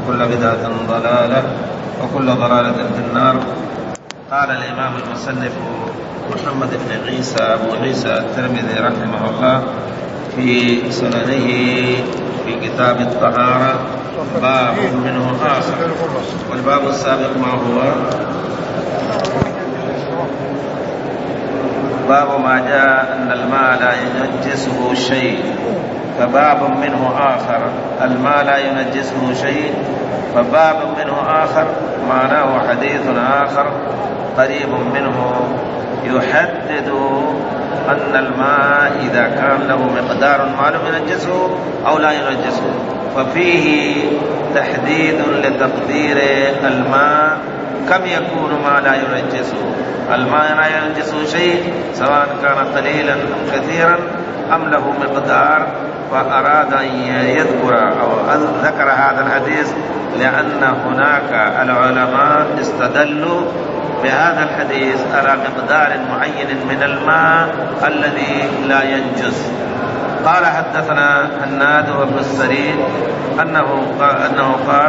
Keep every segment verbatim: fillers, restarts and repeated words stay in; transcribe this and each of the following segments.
وكل بدعة ضلالة وكل ضلالة في النار. قال الإمام المصنف محمد بن عيسى أبو عيسى الترمذي رحمه الله في سننه في كتاب الطهارة باب منه آخر، والباب السابق ما هو باب ما جاء أن الماء لا ينجسه شيء، فباب منه آخر الماء لا ينجسه شيء، فباب منه آخر معناه حديث آخر قريب منه يحدد أن الماء إذا كان له مقدار معلوم ينجسه أو لا ينجسه، ففيه تحديد لتقدير الماء كم يكون ما لا ينجسه. الماء لا ينجسه شيء سواء كان قليلا أم كثيرا أم له مقدار، فأراد أن يذكر أو ذكر هذا الحديث لأن هناك العلماء استدلوا بهذا الحديث على مقدار معين من الماء الذي لا ينجس. قال حدثنا هناد وابن السري أنه قال, أنه قال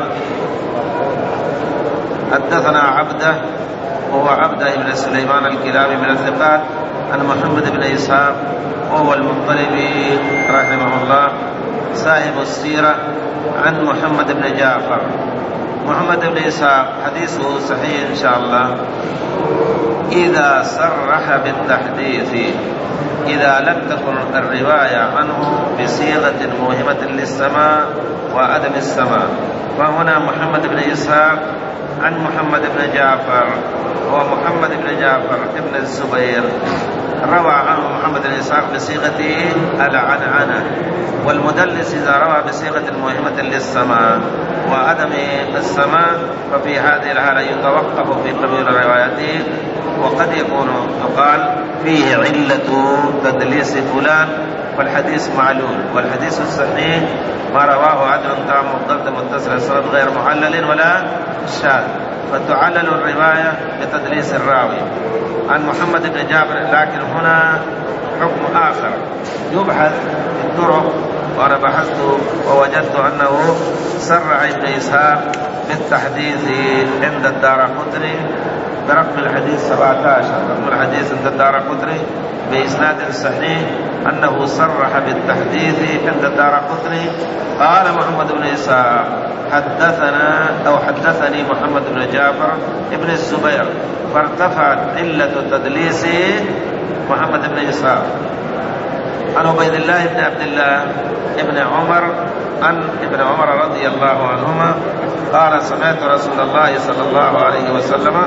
حدثنا عبده وهو عبده بن سليمان الكلابي من الثقات عن محمد بن إسحاق وهو المنقلبي رحمه الله صاحب السيرة عن محمد بن جعفر. محمد بن إسحاق حديثه صحيح إن شاء الله إذا صرح بالتحديث، إذا لم تكن الرواية عنه بصيغة موهمة للسماء وعدم السماء. فهنا محمد بن إسحاق عن محمد بن جعفر، هو محمد بن جعفر ابن الزبير، روى عنه محمد بن إسحاق بصيغة العنعنة، والمدلس إذا روى بصيغة موهمة للسماء وعدم السماء ففي هذه الحالة يتوقف في قبول روايته، وقد يكون يقال فيه علة تدليس فلان والحديث معلول، والحديث الصحيح ما رواه عدل تام مضبط متصل السند غير معلل ولا شاذ، فتعلل الرواية بتدليس الراوي عن محمد بن جابر. لكن هنا حكم آخر يبحث في الطرق، وأنا بحثت ووجدت أنه سرع ابن إسحاق بالتحديث عند الدارقطني برقم الحديث سبعة عشر، رقم الحديث عند الدارقطني بإسناد صحيح أنه صرح بالتحديث عند الدارقطني. قال محمد بن إسحاق حدثنا أو حدثني محمد بن جعفر ابن الزبير، فارتفعت علة تدليس محمد بن إسحاق عن عبيد الله بن عبد الله ابن عمر عن ابن عمر رضي الله عنهما قال سمعت رسول الله صلى الله عليه وسلم.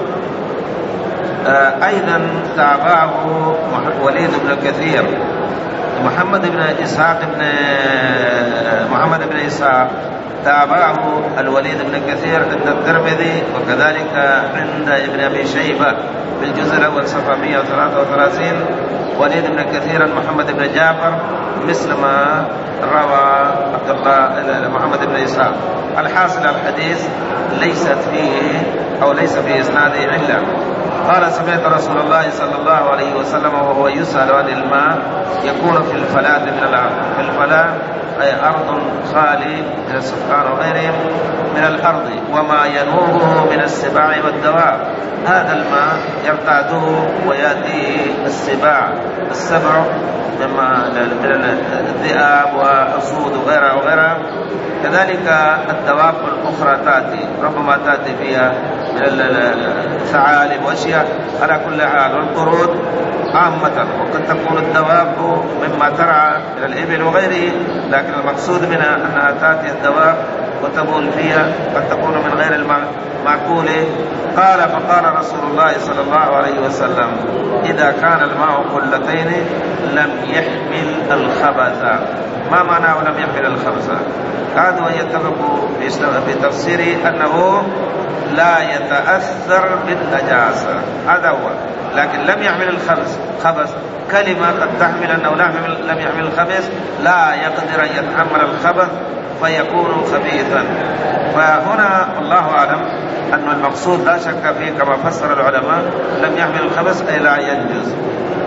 أيضا تابعه وليد بن كثير. محمد بن إسحاق بن محمد بن إسحاق تابعه الوليد بن كثير عند الترمذي، وكذلك عند ابن أبي شيبة في الجزء الأول صفحة مئة وثلاثة وثلاثين. وليد بن كثير محمد بن جعفر مثل ما روى عبد الله محمد بن إسحاق. الحاصل الحديث ليست فيه أو ليس في إسناده علة. قال سمعت رسول الله صلى الله عليه وسلم وهو يسأل عن الماء يكون في الفلاة من الأرض. في الفلاة أي أرض خالي من السكان وغيرهم من الأرض وما ينوبه من السباع والدواب. هذا الماء يرتعده ويأتيه السباع السبع من الذئاب والأسود وغيرها وغيرها. كذلك الدواب الأخرى تأتي، ربما تأتي فيها من الثعالب وأشياء على كل حال، والقرود عامة، وقد تكون الدواب مما ترعى من الإبل وغيره، لكن المقصود منها أنها تأتي الدواب وتبول فيها، قد تكون من غير المعقول. قال فقال رسول الله صلى الله عليه وسلم إذا كان الماء قلتين لم يحمل الخبث. ما معناه لم يحمل الخبث؟ كادوا يتفقوا في تفسيره أنه لا يتأثر بالنجاسة، هذا هو، لكن لم يحمل الخبث. خبث كلمة قد تحمل أنه لم يحمل الخبث، لا يقدر أن يتحمل الخبث فيكون خبيثا. فهنا الله أعلم أن المقصود لا شك فيه كما فسر العلماء لم يحمل الخبث أي لا ينجز.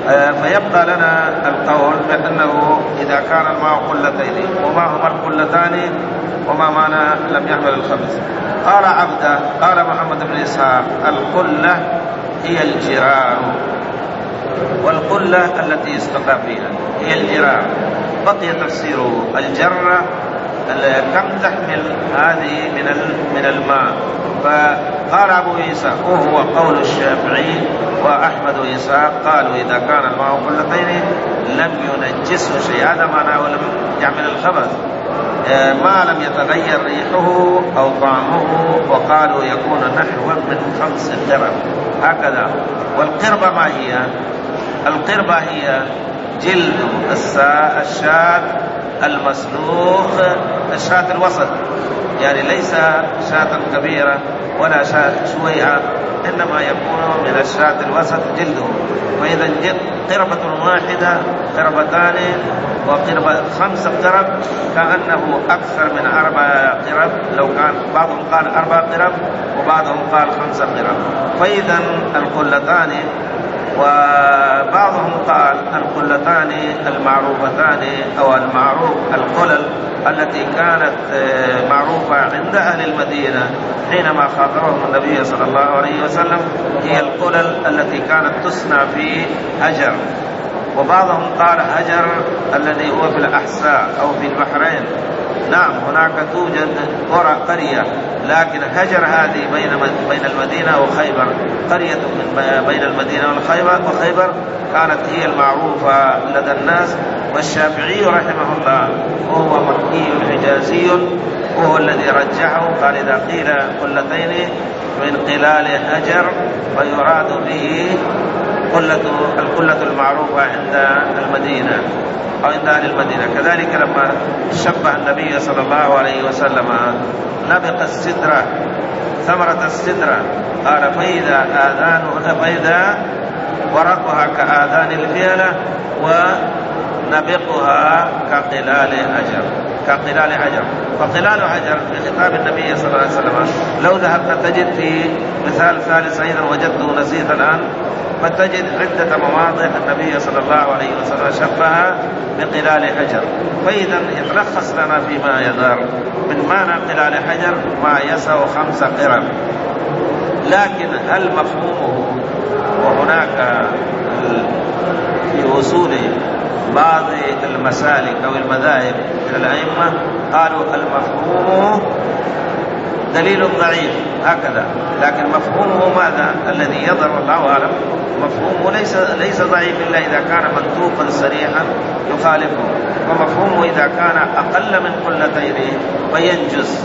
فيبقى لنا القول بأنه إذا كان الماء قلتين، وما هما القلتان وما معنى لم يحمل الخبث. قال عبده قال محمد بن إسحاق القلة هي الجرار، والقلة التي يستقى فيها هي الجرار. بقي تفسير الجرة كم تحمل هذه من من الماء. فقال أبو عيسى وهو قول الشافعي وأحمد وإسحاق قالوا إذا كان الماء قلتين لم ينجسه شيء، هذا معناه ولم يعمل الخبث، ما لم يتغير ريحه أو طعمه، وقالوا يكون نحو من خمس قرب هكذا. والقربة ما هي؟ القربة هي جلد الشاة المسلوخ، الشاة الوسط، يعني ليس شاة كبيرة ولا شاة شويعة، إنما يكون من الشاة الوسط جلده. فإذا قربة واحدة قربتان وقربة خمس قرب كأنه أكثر من أربع قرب، لو كان بعضهم قال أربع قرب وبعضهم قال خمس قرب. فإذا القلتان، وبعضهم قال القلتان المعروفتان أو المعروف القلل التي كانت معروفة عند أهل المدينة حينما خاطبهم النبي صلى الله عليه وسلم، هي القلل التي كانت تصنع في هجر. وبعضهم قال هجر الذي هو في الأحساء أو في البحرين. نعم هناك توجد قرى قرية، لكن هجر هذه بين بين المدينة وخيبر، قرية من بين المدينة والخيبر وخيبر كانت هي المعروفة لدى الناس. والشافعي رحمه الله وهو مكي حجازي وهو الذي رجحه، قال إذا قيل قلتين من قلال هجر فيراد به قلة القلة المعروفة عند المدينة أو عند أهل المدينة. كذلك لما شبه النبي صلى الله عليه وسلم نبق السدرة ثمرة السدرة قال فإذا آذان فإذا ورقها كآذان الفيلة ونبقها كقلال هجر كقلال هجر. فقلال هجر في خطاب النبي صلى الله عليه وسلم لو ذهبت تجد في مثال ثالث أيضا وجدته نسيت الآن، فتجد عدة مواضع النبي صلى الله عليه وسلم شبه بقلال حجر. فإذا يتلخص لنا فيما يظهر من معنى قلال حجر ما يسع خمس قرب. لكن هل مفهومه؟ وهناك في أصول بعض المسالك أو المذاهب من الأئمة قالوا المفهوم دليل ضعيف هكذا، لكن مفهومه ماذا؟ الذي يظهر والله أعلم مفهومه ليس ليس ضعيف إلا إذا كان منطوقا صريحا يخالفه. ومفهومه إذا كان أقل من قلتين فينجس،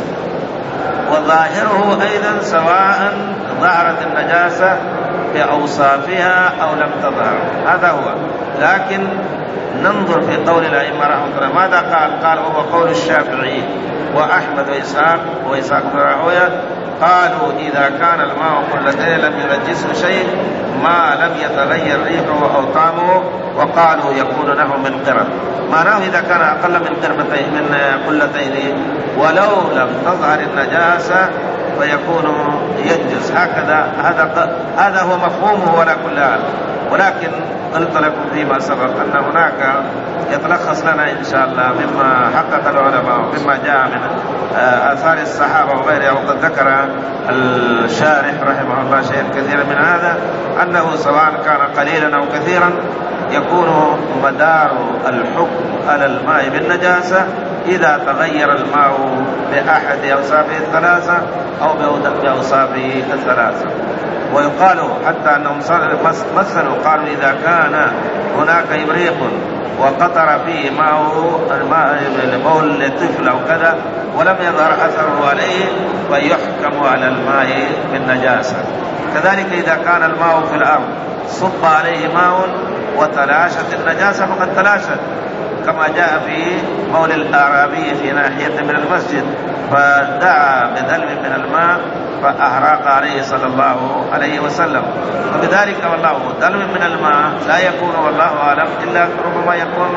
وظاهره أيضا سواء ظهرت النجاسة بأوصافها أو لم تظهر، هذا هو. لكن ننظر في قول الأئمة رحمه الله ماذا قال؟ قال هو قول الشافعي وأحمد وإسحاق وإسحاق بن راهويه، قالوا إذا كان الماء قلتين لم ينجسه شيء ما لم يتغير ريحه أو طعمه، وقالوا يكون له من قرب. معناه إذا كان أقل من قربتين من قلتين ولو لم تظهر النجاسة فيكون ينجس، هكذا هذا هذا هو مفهومه ولا كل حال. ولكن قلت لكم فيما سبق أن هناك يتلخص لنا إن شاء الله مما حقق العلماء ومما جاء من آثار الصحابة وغيرها. وقد ذكر الشارح رحمه الله شيء كثير من هذا، أنه سواء كان قليلا أو كثيرا يكون مدار الحكم على الماء بالنجاسة إذا تغير الماء بأحد أوصافه الثلاثة أو بأوصافه الثلاثة. ويقال حتى أنهم مثلوا قالوا إذا كان هناك إبريق وقطر فيه ماء بول لطفل أو كذا ولم يظهر أثره عليه فيحكم على الماء بالنجاسة. كذلك إذا كان الماء في الأرض صب عليه ماء وتلاشت النجاسة فقد تلاشت، كما جاء في قول الأعرابي في ناحية من المسجد فدعا بدلو من الماء فأهراق عليه صلى الله عليه وسلم. وبذلك والله دلو من الماء لا يكون والله أعلم إلا ربما يكون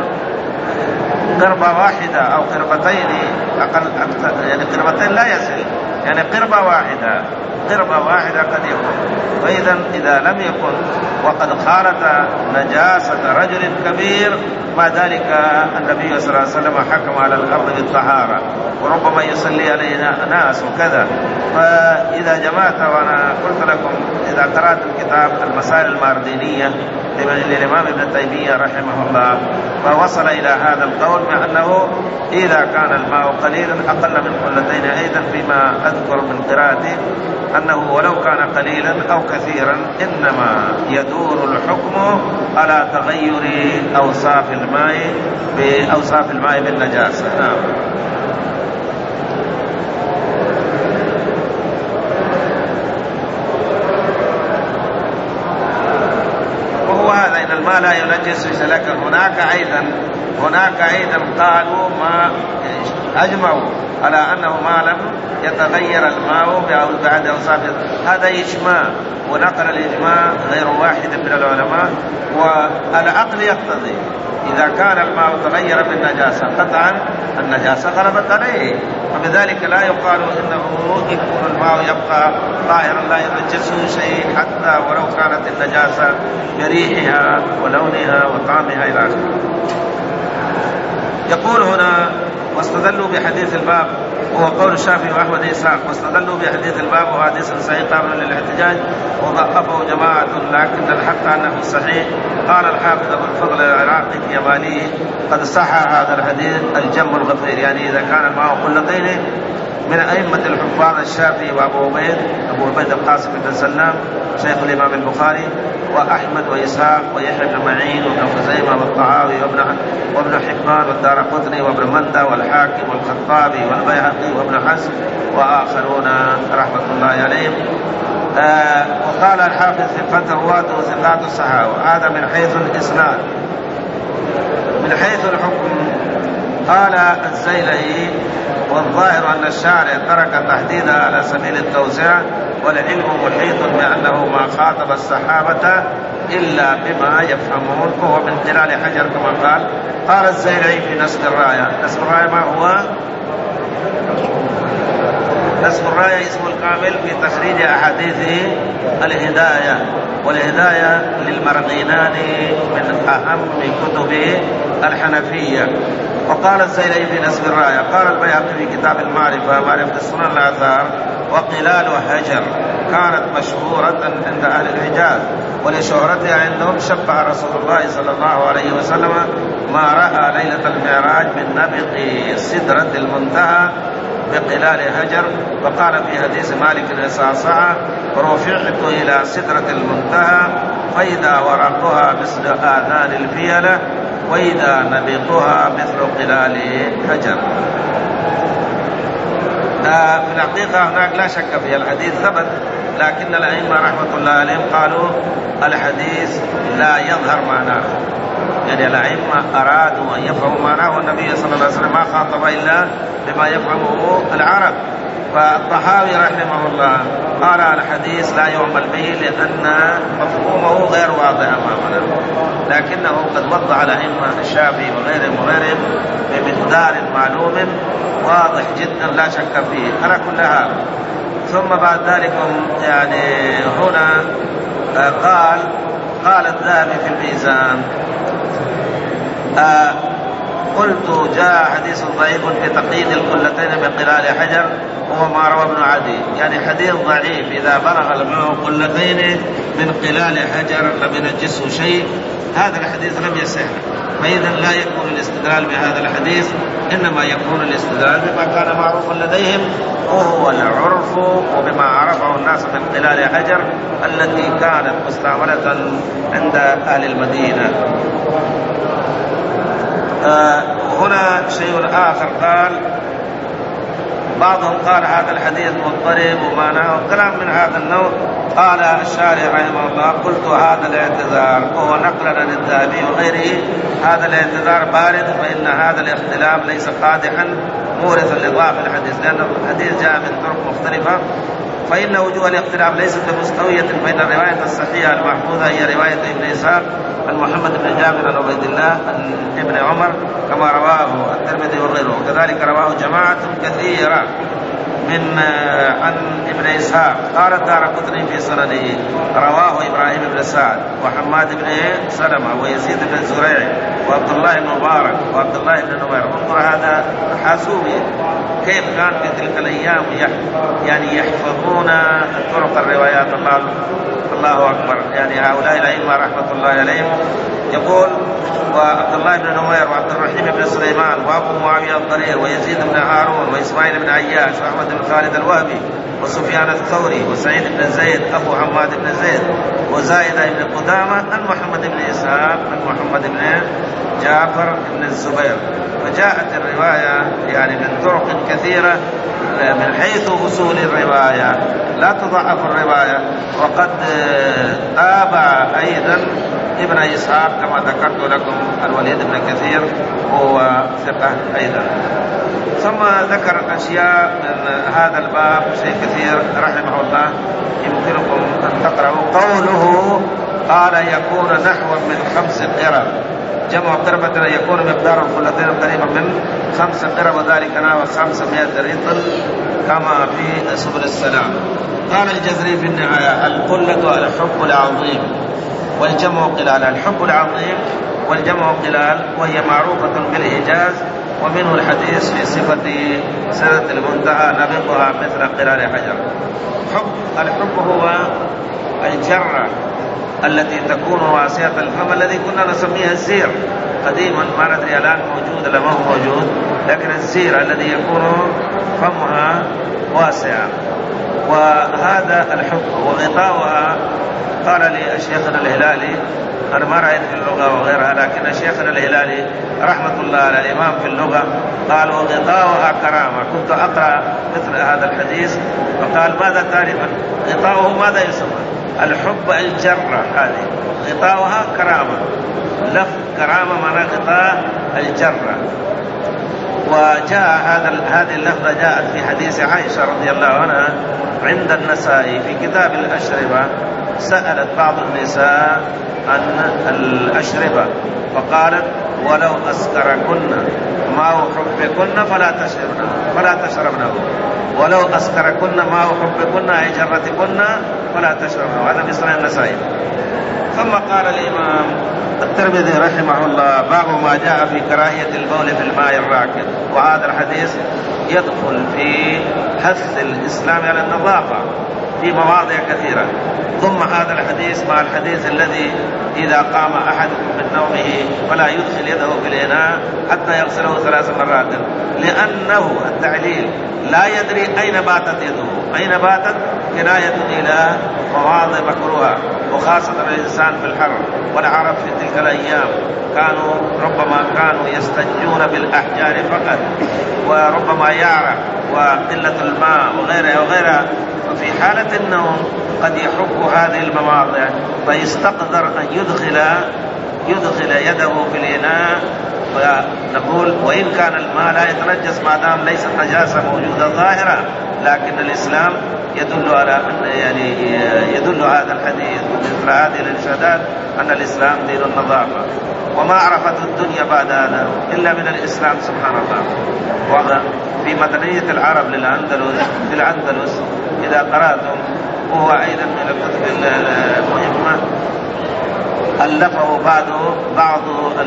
قربة واحدة أو قربتين أقل أكثر، يعني قربتين لا يصل، يعني قربة واحدة قربة واحدة قد يكون. فإذا إذا لم يكن وقد خالط نجاسة رجل كبير مع ذلك النبي صلى الله عليه وسلم حكم على الأرض بالطهارة، وربما يصلي علينا ناس وكذا. فإذا جمعت، وأنا قلت لكم إذا قرأت الكتاب المسائل الماردينية للإمام ابن تيمية رحمه الله، فوصل إلى هذا القول بأنه إذا كان الماء قليلا أقل من قلتين، أيضا فيما أذكر من قراءتي أنه ولو كان قليلا أو كثيرا إنما يدور الحكم على تغير أوصاف الماء بأوصاف الماء بالنجاسة. نعم. وهو هذا إن الماء لا ينجس، لكن هناك أيضا هناك أيضا قالوا ما أجمعوا على أنه ما لم يتغير الماء بعد أوصافه. هذا إجماع، ونقل الإجماع غير واحد من العلماء. والعقل يقتضي إذا كان الماء تغير بالنجاسة قطعا النجاسة غلبت عليه، وبذلك لا يقال إنه يكون الماء يبقى طاهرا لا ينجسه شيء حتى ولو كانت النجاسة بريحها ولونها وطعمها إلى آخره. يقول هنا واستدلوا بحديث الباب، وهو قول الشافعي وأحمد إسحاق، واستدلوا بحديث الباب وحديث صحيح قابل للاحتجاج وضعفه جماعة، لكن الحق أنه صحيح. قال الحافظ أبو الفضل العراقي في يمانيه قد صح هذا الحديث الجم الغفير، يعني إذا كان الماء قلتين. من أئمة الحفاظ الشافعي وأبو عبيد أبو عبيد القاسم بن سلام شيخ الإمام البخاري، وأحمد وإسحاق ويحيى بن معين وابن خزيمة والطعاوي وابن وابن حبان والدارقطني وابن مندى والحاكم والخطابي والبيهقي وابن حزم وآخرون رحمة الله عليهم. آه وقال الحافظ ثقات رواته ثقات الصحابة. هذا من حيث الإسناد. من حيث الحكم قال الزيلعي والظاهر أن الشارع ترك تحديدها على سبيل التوسعة، والعلم محيط بأنه ما خاطب الصحابة إلا بما يفهمون، وهو من خلال حجر كما قال. قال الزيلعي في نسب الراية. نسب الراية ما هو؟ نسب الراية اسم الكامل في تخريج أحاديث الهداية، والهداية للمرغيناني من أهم كتب الحنفية. وقال الزيلعي في نسب الراية. قال البيهقي في كتاب المعرفة معرفة السنن الآثار وقلال هجر كانت مشهورة عند أهل الحجاز، ولشهرتها عندهم شبه رسول الله صلى الله عليه وسلم ما رأى ليلة المعراج من نبق سدرة المنتهى بقلال هجر. وقال في حديث مالك الإصاصعة رفعت إلى سدرة المنتهى فإذا ورقها مثل آذان الفيلة وإذا نبقها مثل قلال هجر. آه في الحقيقة هناك لا شك في الحديث ثبت، لكن الأئمة رحمة الله عليهم قالوا الحديث لا يظهر معناه، يعني الأئمة أرادوا أن يفهموا معناه، والنبي صلى الله عليه وسلم ما خاطب إلا بما يفهمه العرب. فالطحاوي رحمه الله قال الحديث لا يعمل به لأن مفهومه غير واضح أمامنا، لكنه قد وضع الأئمة الشافعي وغيرهم وغيرهم بمقدار معلوم واضح جدا لا شك فيه على كل حال. ثم بعد ذلك يعني هنا قال قال الذهبي في الميزان آه قلت جاء حديث ضعيف في تقييد القلتين بقلال حجر وهو ما روى ابن عدي، يعني حديث ضعيف إذا بلغ الماء قلتين من قلال حجر لم ينجسه شيء، هذا الحديث لم يصح. فإذا لا يكون الاستدلال بهذا الحديث، إنما يكون الاستدلال بما كان معروفا لديهم وهو العرف وبما عرفه الناس من قلال حجر التي كانت مستعملة عند أهل المدينة. آه هنا شيء آخر قال بعضهم قال هذا الحديث مضطرب ومعناه كلام من هذا النوع. قال الشارع رحمه الله قلت هذا الاعتذار وهو نقلا عن الذهبي وغيره هذا الاعتذار بارد، فإن هذا الاختلاف ليس قادحا مورثا لضعف الحديث، لأن الحديث جاء من طرق مختلفة، فإن وجوه الاختلاف ليست بمستوية، فإن الرواية الصحيحة المحفوظة هي رواية ابن إسحاق عن محمد بن جابر عن عبيد الله عن ابن عمر كما رواه الترمذي وغيره، وكذلك رواه جماعة كثيرة من عن ابن إسحاق قال الدارقطني في سننه رواه إبراهيم بن سعد وحماد بن سلمة ويزيد بن زريع وعبد الله بن مبارك وعبد الله بن نمير. انظر هذا حاسوبي كيف كان في تلك الأيام يعني يحفظون طرق الروايات. الله الله أكبر. يعني هؤلاء الأئمة رحمة الله عليهم. يقول وعبد الله بن نمير وعبد الرحيم بن سليمان وابو معاويه الضرير ويزيد بن هارون واسماعيل بن عياش واحمد بن خالد الوهبي وسفيان الثوري وسعيد بن زيد ابو حماد بن زيد وزائده بن قدامه عن محمد بن اسحاق عن محمد بن جعفر بن الزبير. وجاءت الروايه يعني من طرق كثيره من حيث اصول الروايه لا تضعف الروايه. وقد تابع ايضا ابن إسحاق كما ذكرت لكم الوليد بن كثير هو ثقة أيضا. ثم ذكر أشياء من هذا الباب شيء كثير رحمه الله يمكنكم أن تقرأوا. قوله قال يكون نحو من خمس قرب، جمع قربة يكون مقدار الخلتين قريبا من خمس قرب وذلك نحو خمسمائة رطل كما في سبل السلام. قال الجزري في النهاية القلة الحب العظيم والجمع قلال. الحب العظيم والجمع قلال وهي معروفة بالإيجاز ومنه الحديث في صفة سنة المنتهى نبقها مثل قلال حجر. حب الحب هو الجرة التي تكون واسعة الفم الذي كنا نسميها الزير قديما، ما ندري الآن موجود ولا ما هو موجود، لكن الزير الذي يكون فمها واسعة. وهذا الحب وغطاؤها. قال لي شيخنا الهلالي أنا ما رأيت في اللغة وغيرها، لكن شيخنا الهلالي رحمة الله على الإمام في اللغة قال وغطاؤها كرامة. كنت أقرأ مثل هذا الحديث فقال ماذا تعرفا غطاؤه ماذا يسمى؟ الحب الجرة هذه غطاؤها كرامة. لفظ كرامة معنى غطاء الجرة. وجاء هذا هذه اللفظة جاءت في حديث عائشة رضي الله عنها عند النسائي في كتاب الأشربة. سألت بعض النساء عن الأشربة فقالت ولو أسكركن ماء حبكن فلا تشربن فلا تشربنه ولو أسكركن ماء حبكن أي جرتكن فلا تشربنه. هذا في صحيح النسائي. ثم قال الإمام الترمذي رحمه الله باب ما جاء في كراهية البول في الماء الراكد. وهذا الحديث يدخل في حث الإسلام على النظافة في مواضع كثيرة. ثم هذا الحديث مع الحديث الذي إذا قام أحدكم من نومه فلا يدخل يده في الإناء حتى يغسله ثلاث مرات، لأنه التعليل لا يدري أين باتت يده. أين باتت كناية إلى مواضع مكروهة، وخاصة الإنسان في الحر. والعرب في تلك الأيام كانوا ربما كانوا يستنجون بالأحجار فقط، وربما يعرق وقلة الماء وغيرها وغيرها. وفي حالة النوم قد يحك هذه المواضع فيستقدر أن يدخل يدخل يده في الإناء. ونقول وإن كان الماء لا يتنجس ما دام ليست نجاسة موجودة ظاهرة، لكن الإسلام يدل على أن يعني يدل هذا الحديث مثل هذه الإرشادات أن الإسلام دين النظافة. وما عرفت الدنيا بعد هذا إلا من الإسلام سبحان الله. وفي مدنية العرب للأندلس في الأندلس إذا قرأتم وهو أيضا من الكتب المهمة ألفه بعض بعض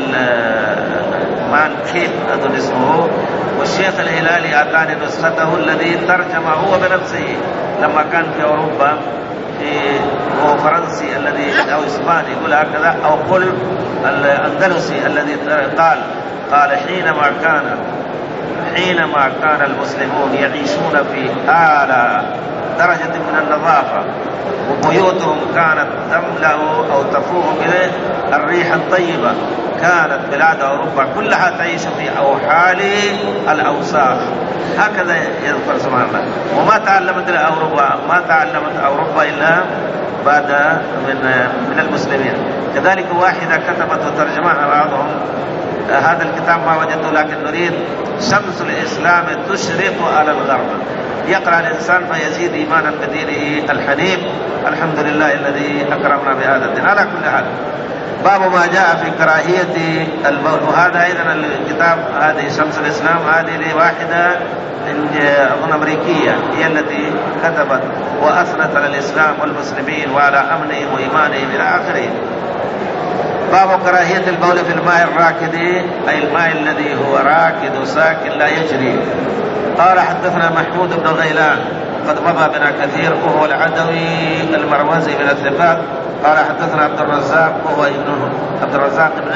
مان كيف أظن اسمه، والشيخ الهلالي أعطاني نسخته الذي ترجمه هو بنفسه لما كان في أوروبا في هو فرنسي الذي أو إسباني يقول هكذا أو قل الأندلسي الذي قال قال حينما كان حينما كان المسلمون يعيشون في أعلى درجة من النظافة وبيوتهم كانت تملأ أو تفوح به الريح الطيبة، كانت بلاد أوروبا كلها تعيش في أوحال الأوساخ. هكذا يذكر سبحان الله. وما تعلمت أوروبا ما تعلمت أوروبا إلا بعد من من المسلمين. كذلك واحدة كتبت وترجمها بعضهم هذا الكتاب ما وجدته، لكن نريد شمس الإسلام تشرق على الغرب. يقرأ الإنسان فيزيد إيمانا بدينه الحنيف. الحمد لله الذي أكرمنا بهذا الدين. على كل حال باب ما جاء في كراهية البول. وهذا أيضا الكتاب هذه شمس الإسلام هذه واحدة أظن أمريكية هي التي كتبت وأثنت على الإسلام والمسلمين وعلى أمنهم وإيمانهم إلى آخره. باب كراهية البول في الماء الراكد، أي الماء الذي هو راكد ساكن لا يجري. قال حدثنا محمود بن غيلان قد مضى بنا كثير وهو العدوي المروزي من الثقات. قال حدثنا عبد الرزاق وهو ابن عبد الرزاق بن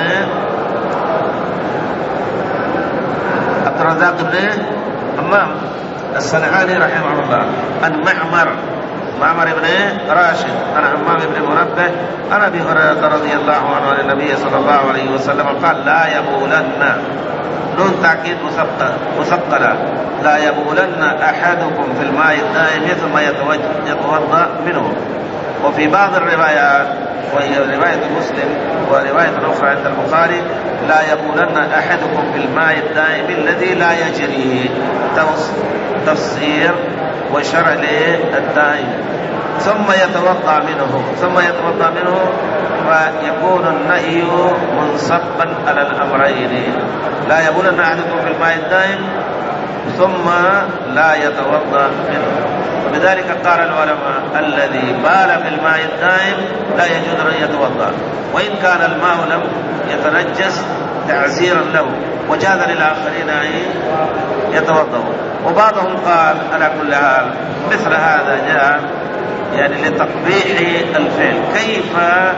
عبد الرزاق بن همام الصنعاني رحمه الله عن معمر معمر بن راشد عن همام بن منبه عن ابي هريره رضي الله عنه عن النبي صلى الله عليه وسلم قال لا يبولن، نون تأكيد مثقلة، لا يبولن أحدكم في الماء الدائم ثم يتوضأ منه. وفي بعض الروايات وهي رواية مسلم ورواية أخرى عند البخاري لا يبولن أحدكم في الماء الدائم الذي لا يجري، تفسير وشرع للدائم، ثم يتوضأ منه ثم يتوضأ منه فيكون النهي منصبا على الأمرين. لا يبولن أحدكم في الماء الدائم ثم لا يتوضأ منه. وبذلك قال العلماء الذي بال في الماء الدائم لا يجوز أن يتوضأ، وإن كان الماء لم يتنجس تعزيرا له، وجاز للآخرين أن يتوضأوا. وبعضهم قال على كل حال مثل هذا جاء يعني لتقبيح الفعل، كيف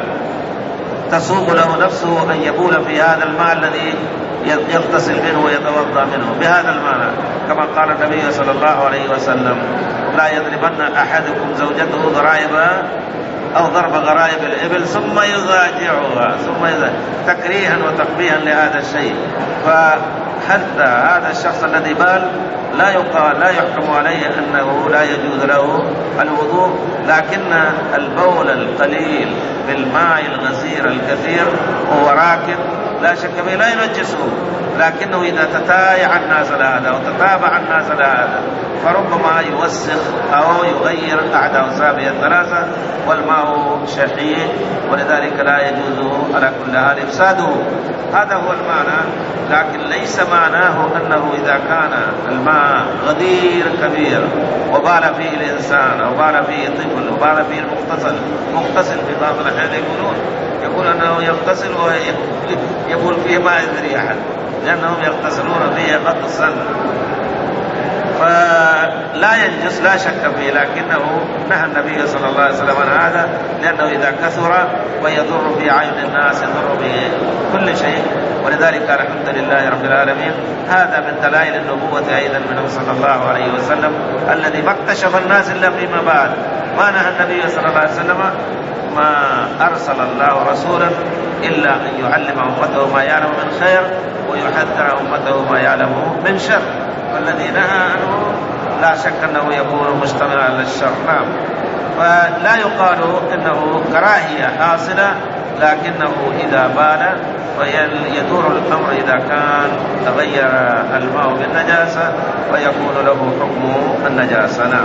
تسوق له نفسه أن يبول في هذا الماء الذي يغتسل منه ويتوضأ منه بهذا المعنى، كما قال النبي صلى الله عليه وسلم لا يضربن أحدكم زوجته ضرائب أو ضرب غرائب الإبل ثم يضاجعها، ثم يضاجع تكريها وتقبيها لهذا الشيء. فحتى هذا الشخص الذي بال لا يقال لا يحكم عليه أنه لا يجوز له الوضوء، لكن البول القليل بالماء الغزير الكثير وهو راكب لا شك به لا ينجسه، لكنه إذا تتايع الناس لهذا وتتابع الناس لهذا فربما يوسخ أو يغير أحد أوصافه الثلاثة، والماء شحيح ولذلك لا يجوز على كل حال إفساده. هذا هو المعنى، لكن ليس معناه أنه إذا كان الماء غدير كبير وبال فيه الإنسان أو بال فيه طفل وبال فيه المغتسل مغتسل في بعض الأحيان يقولون يقول أنه يغتسل ويقول فيه ما يدري أحد، لأنهم يغتسلون فيه غطسا، فلا ينجس لا شك فيه، لكنه نهى النبي صلى الله عليه وسلم عن هذا، لأنه إذا كثر ويضر في عين الناس يضر بكل شيء. ولذلك الحمد لله رب العالمين هذا من دلائل النبوة أيضا منه صلى الله عليه وسلم الذي ما اكتشف الناس إلا فيما بعد. ما نهى النبي صلى الله عليه وسلم ما أرسل الله رسولا إلا أن يعلم أمته ما يعلم من خير ويحذر أمته ما يعلم من شر، والذي نهى عنه لا شك أنه يكون مشتملا على الشر. نعم، فلا يقال إنه كراهية حاصلة، لكنه إذا بال فيدور الأمر إذا كان تغير الماء بالنجاسة ويكون له حكم النجاسة. نعم.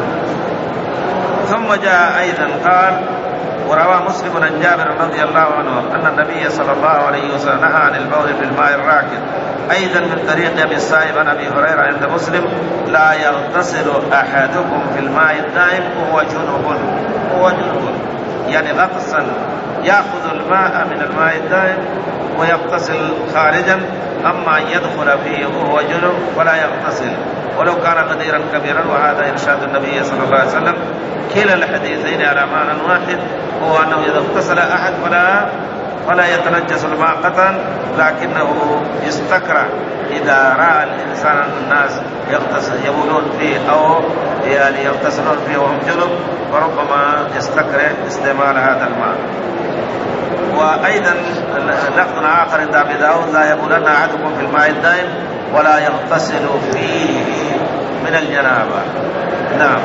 ثم جاء أيضا قال وروى مسلم عن جابر رضي الله عنه أن النبي صلى الله عليه وسلم نهى عن البول في الماء الراكد. أيضا من طريق أبي السائب عن أبي هريرة عند مسلم لا يغتسل أحدكم في الماء الدائم وهو جنب، وهو جنب يعني غطسا يأخذ الماء من الماء الدائم ويغتسل خارجا، أما أن يدخل فيه وهو جنب فلا يغتسل ولو كان غديرا كبيرا. وهذا إرشاد النبي صلى الله عليه وسلم كلا الحديثين على معنى واحد، هو أنه إذا اغتسل أحد فلا فلا يتنجس الماء قطعا، لكنه يستكره إذا رأى الإنسان الناس يبولون فيه أو يعني يغتسلون فيه وهم جنب فربما يستكره استعمال هذا الماء. وأيضا لفظ آخر عند أبي داود لا يبولن أحدكم في الماء الدائم ولا يغتسل فيه من الجنابة. نعم.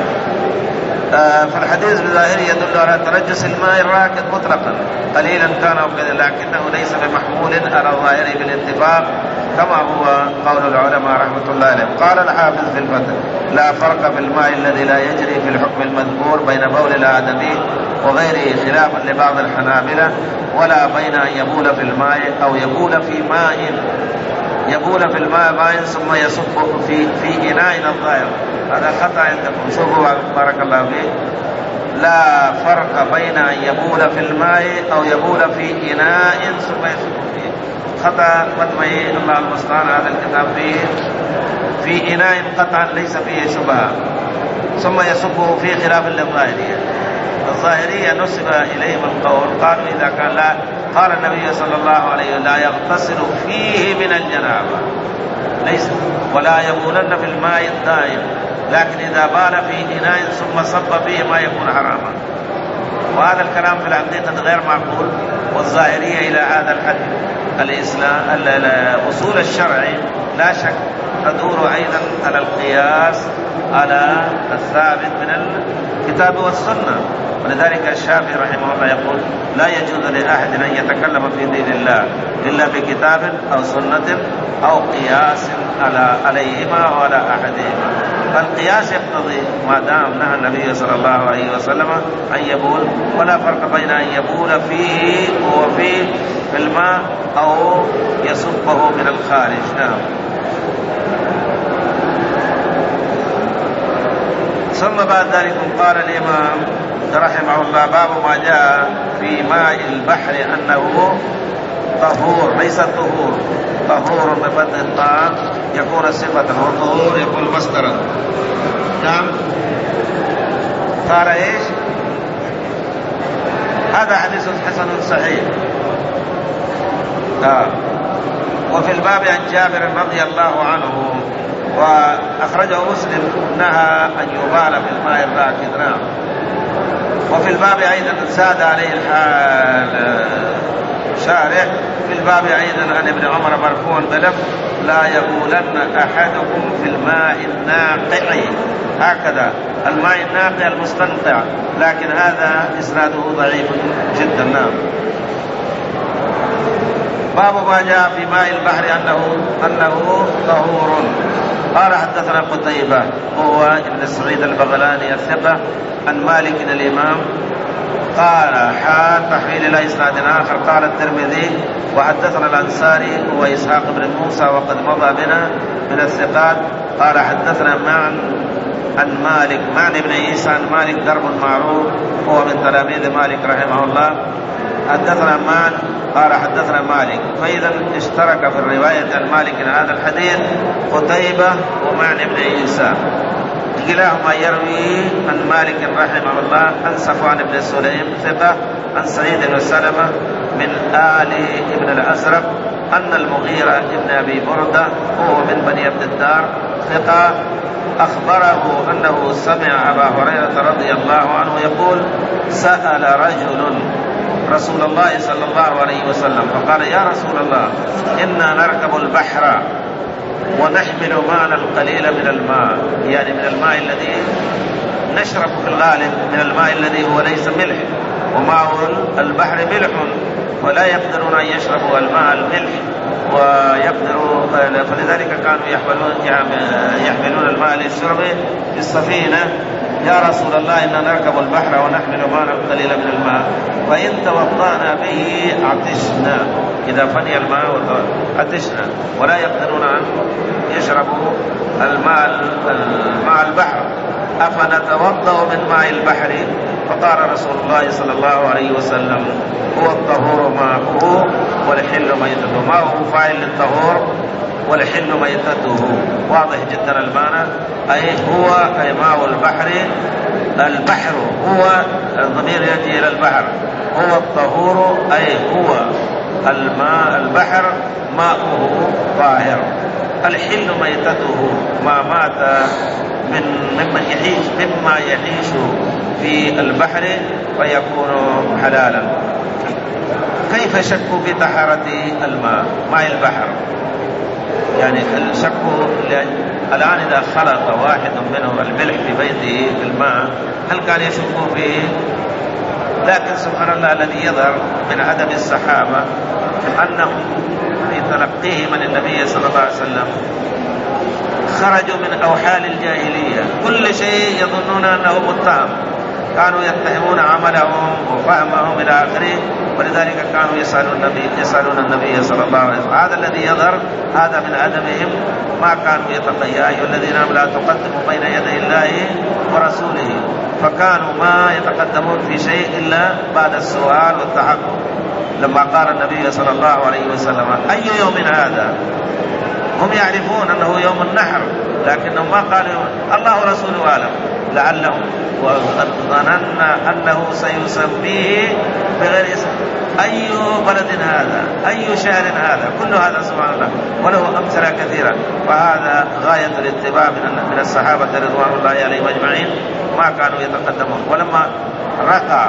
آه فالحديث بظاهره يدل على تنجس الماء الراكد مطلقا قليلا كان أو كذا، لكنه ليس بمحمول على ظاهره بالاتفاق كما هو قول العلماء رحمة الله عليهم. قال الحافظ في الفتح لا فرق في الماء الذي لا يجري في الحكم المذكور بين بول الآدمي وغيره خلافا لبعض الحنابلة، ولا بين أن يبول في الماء أو يبول في ماء يبول في الماء ماء ثم يصب في في إناء الظاهر، هذا خطأ عندكم. شوفوا بارك الله فيك، لا فرق بين أن يبول في الماء أو يبول في إناء ثم يصب فيه، خطأ مطمئن الله المستعان. هذا الكتاب فيه في إناء قطعا ليس فيه شبهة، ثم يصبه في خلاف للظاهرية. الظاهرية نسب إليهم القول، قالوا إذا كان لا، قال النبي صلى الله عليه وسلم لا يغتسل فيه من الجنابة ليس، ولا يبولن في الماء الدائم، لكن إذا بال في إناء ثم صب فيه ما يكون حراما. وهذا الكلام في الحقيقة غير معقول. والظاهرية إلى هذا الحد الإسلام الأصول الشرعي لا شك تدور أيضا على القياس على الثابت من الكتاب والسنة. ولذلك الشافعي رحمه الله يقول لا يجوز لأحد أن يتكلم في دين الله إلا بكتاب أو سنة أو قياس على عليهما وعلى أحدهما. فالقياس يقتضي ما دام نهى النبي صلى الله عليه وسلم أن يبول، ولا فرق بين أن يبول فيه هو فيه في الماء أو يصبه من الخارج. نعم. ثم بعد ذلك قال الإمام رحمه الله باب ما جاء في ماء البحر أنه طهور، ليس طهور، طهور بفتح الطاء يكون صفة، وطهور يكون مصدرا. نعم. قال ايش؟ هذا حديث حسن صحيح. آه. وفي الباب عن جابر رضي الله عنه وأخرجه مسلم نهى أن يبال في الماء الراكد. نعم. وفي الباب أيضا زاد عليه الحال شارح في الباب أيضا عن ابن عمر مرفوعا بلفظ لا يبولن أحدكم في الماء الناقع، هكذا الماء الناقع المستنقع، لكن هذا إسناده ضعيف جدا. نعم. باب ما جاء في ماء البحر أنه أنه طهور. قال حدثنا قتيبة هو ابن سعيد البغلاني الثقة عن مالك الإمام قال حال تحويل إلى إسناد آخر. قال الترمذي وحدثنا الأنصاري هو إسحاق بن موسى وقد مضى بنا من الثقات. قال حدثنا معن عن مالك، معن بن عيسى عن مالك درب معروف هو من تلاميذ مالك رحمه الله. حدثنا معن قال حدثنا مالك، فإذا اشترك في الرواية عن مالك هذا الحديث قتيبة ومعن بن عيسى، كلاهما يروي عن مالك رحمه الله عن صفوان بن سليم ثقة عن سعيد بن سلمة من آل ابن الأزرق أن المغيرة ابن أبي بردة هو من بني عبد الدار ثقة أخبره أنه سمع أبا هريرة رضي الله عنه يقول سأل رجل رسول الله صلى الله عليه وسلم فقال يا رسول الله إنا نركب البحر ونحمل معنا القليل من الماء، يعني من الماء الذي نشرب في الغالب، من الماء الذي هو ليس ملح، وماء البحر ملح، ولا يقدرون أن يشربوا الماء الملح ويقدروا، فلذلك كانوا يحملون يحملون الماء للشرب في السفينة. يا رسول الله إننا نركب البحر ونحمل معنا القليل من الماء فإن توضأنا به عطشنا، إذا فني الماء عطشنا، ولا يقدرون أن يشربوا الماء الماء البحر، أفنتوضأ من ماء البحر؟ فقال رسول الله صلى الله عليه وسلم هو الطهور ماؤه والحل ميتته، ماؤه فاعل للطهور والحل ميتته، واضح جدا المعنى. أي هو أي ماء البحر، البحر هو الضمير يأتي إلى البحر، هو الطهور أي هو الماء البحر ماؤه طاهر، الحل ميتته ما مات من ممن يعيش مما يعيش في البحر فيكون حلالا. كيف شكوا في طهارة الماء ماء البحر؟ يعني الشك الآن إذا خلط واحد منهم الملح في بيته في الماء هل كان يشك فيه؟ لكن سبحان الله الذي يظهر من عدم الصحابة أنهم في تلقيه من النبي صلى الله عليه وسلم خرجوا من أوحال الجاهلية، كل شيء يظنون أنه متهم، كانوا يتهمون عملهم وفهمهم إلى آخره، ولذلك كانوا يسألون النبي, يسألون النبي صلى الله عليه وسلم. هذا الذي يظهر هذا من أدبهم، ما كانوا يتقيا يا أيها الذين آمنوا لا تقدموا بين يدي الله ورسوله، فكانوا ما يتقدمون في شيء إلا بعد السؤال والتحقق. لما قال النبي صلى الله عليه وسلم أي يوم هذا، هم يعرفون أنه يوم النحر لكنهم ما قالوا الله ورسوله أعلم، لعلهم وظننا أنه سيسميه بغير اسم. أي بلد هذا، أي شهر هذا، كل هذا سبحان الله، وله أمثلة كثيرة. وهذا غاية الاتباع من الصحابة رضوان الله عليهم أجمعين، ما كانوا يتقدمون. ولما رقى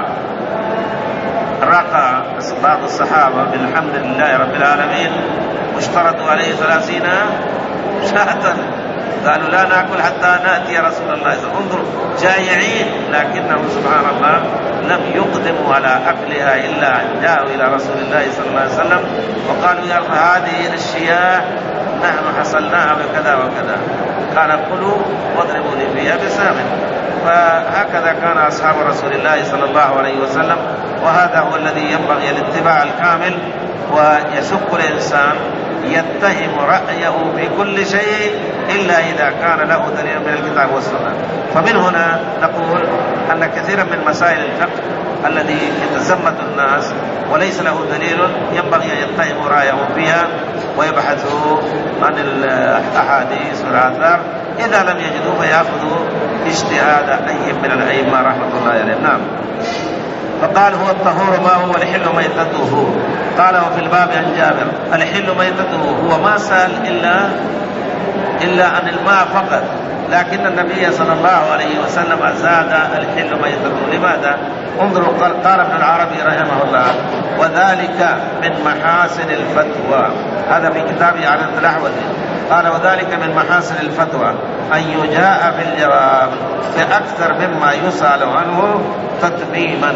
رقى بعض الصحابة بالحمد لله رب العالمين واشترطوا عليه ثلاثين شاة، قالوا لا نأكل حتى نأتي رسول الله. انظروا جائعين، لكنهم سبحان الله لم يقدموا على أكلها إلا أن جاءوا إلى رسول الله صلى الله عليه وسلم وقالوا يا رب هذه الشياه نحن حصلناها بكذا وكذا، قال كلوا واضربوا لي فيها بسام. فهكذا كان أصحاب رسول الله صلى الله عليه وسلم، وهذا هو الذي ينبغي الاتباع الكامل. ويشك الإنسان يتهم رأيه في كل شيء إلا إذا كان له دليل من الكتاب والسنة. فمن هنا نقول أن كثيرا من مسائل الفقه الذي يتزمت الناس وليس له دليل ينبغي أن يتهم رأيه فيها ويبحثوا عن الأحاديث والآثار، إذا لم يجدوا فيأخذوا اجتهاد أي من الأئمة رحمة الله عليهم. نعم. فقال هو الطهور ماءه والحل ميتته. قال وفي الباب عن جابر الحل ميتته، هو ما سأل إلا إلا عن الماء فقط، لكن النبي صلى الله عليه وسلم زاد الحل ميتته. لماذا؟ انظروا قال, قال ابن العربي رحمه الله وذلك من محاسن الفتوى، هذا في كتابه عن الأحوذي. قال وذلك من محاسن الفتوى أن يجاء بالجواب بأكثر مما يسأل عنه تتميما.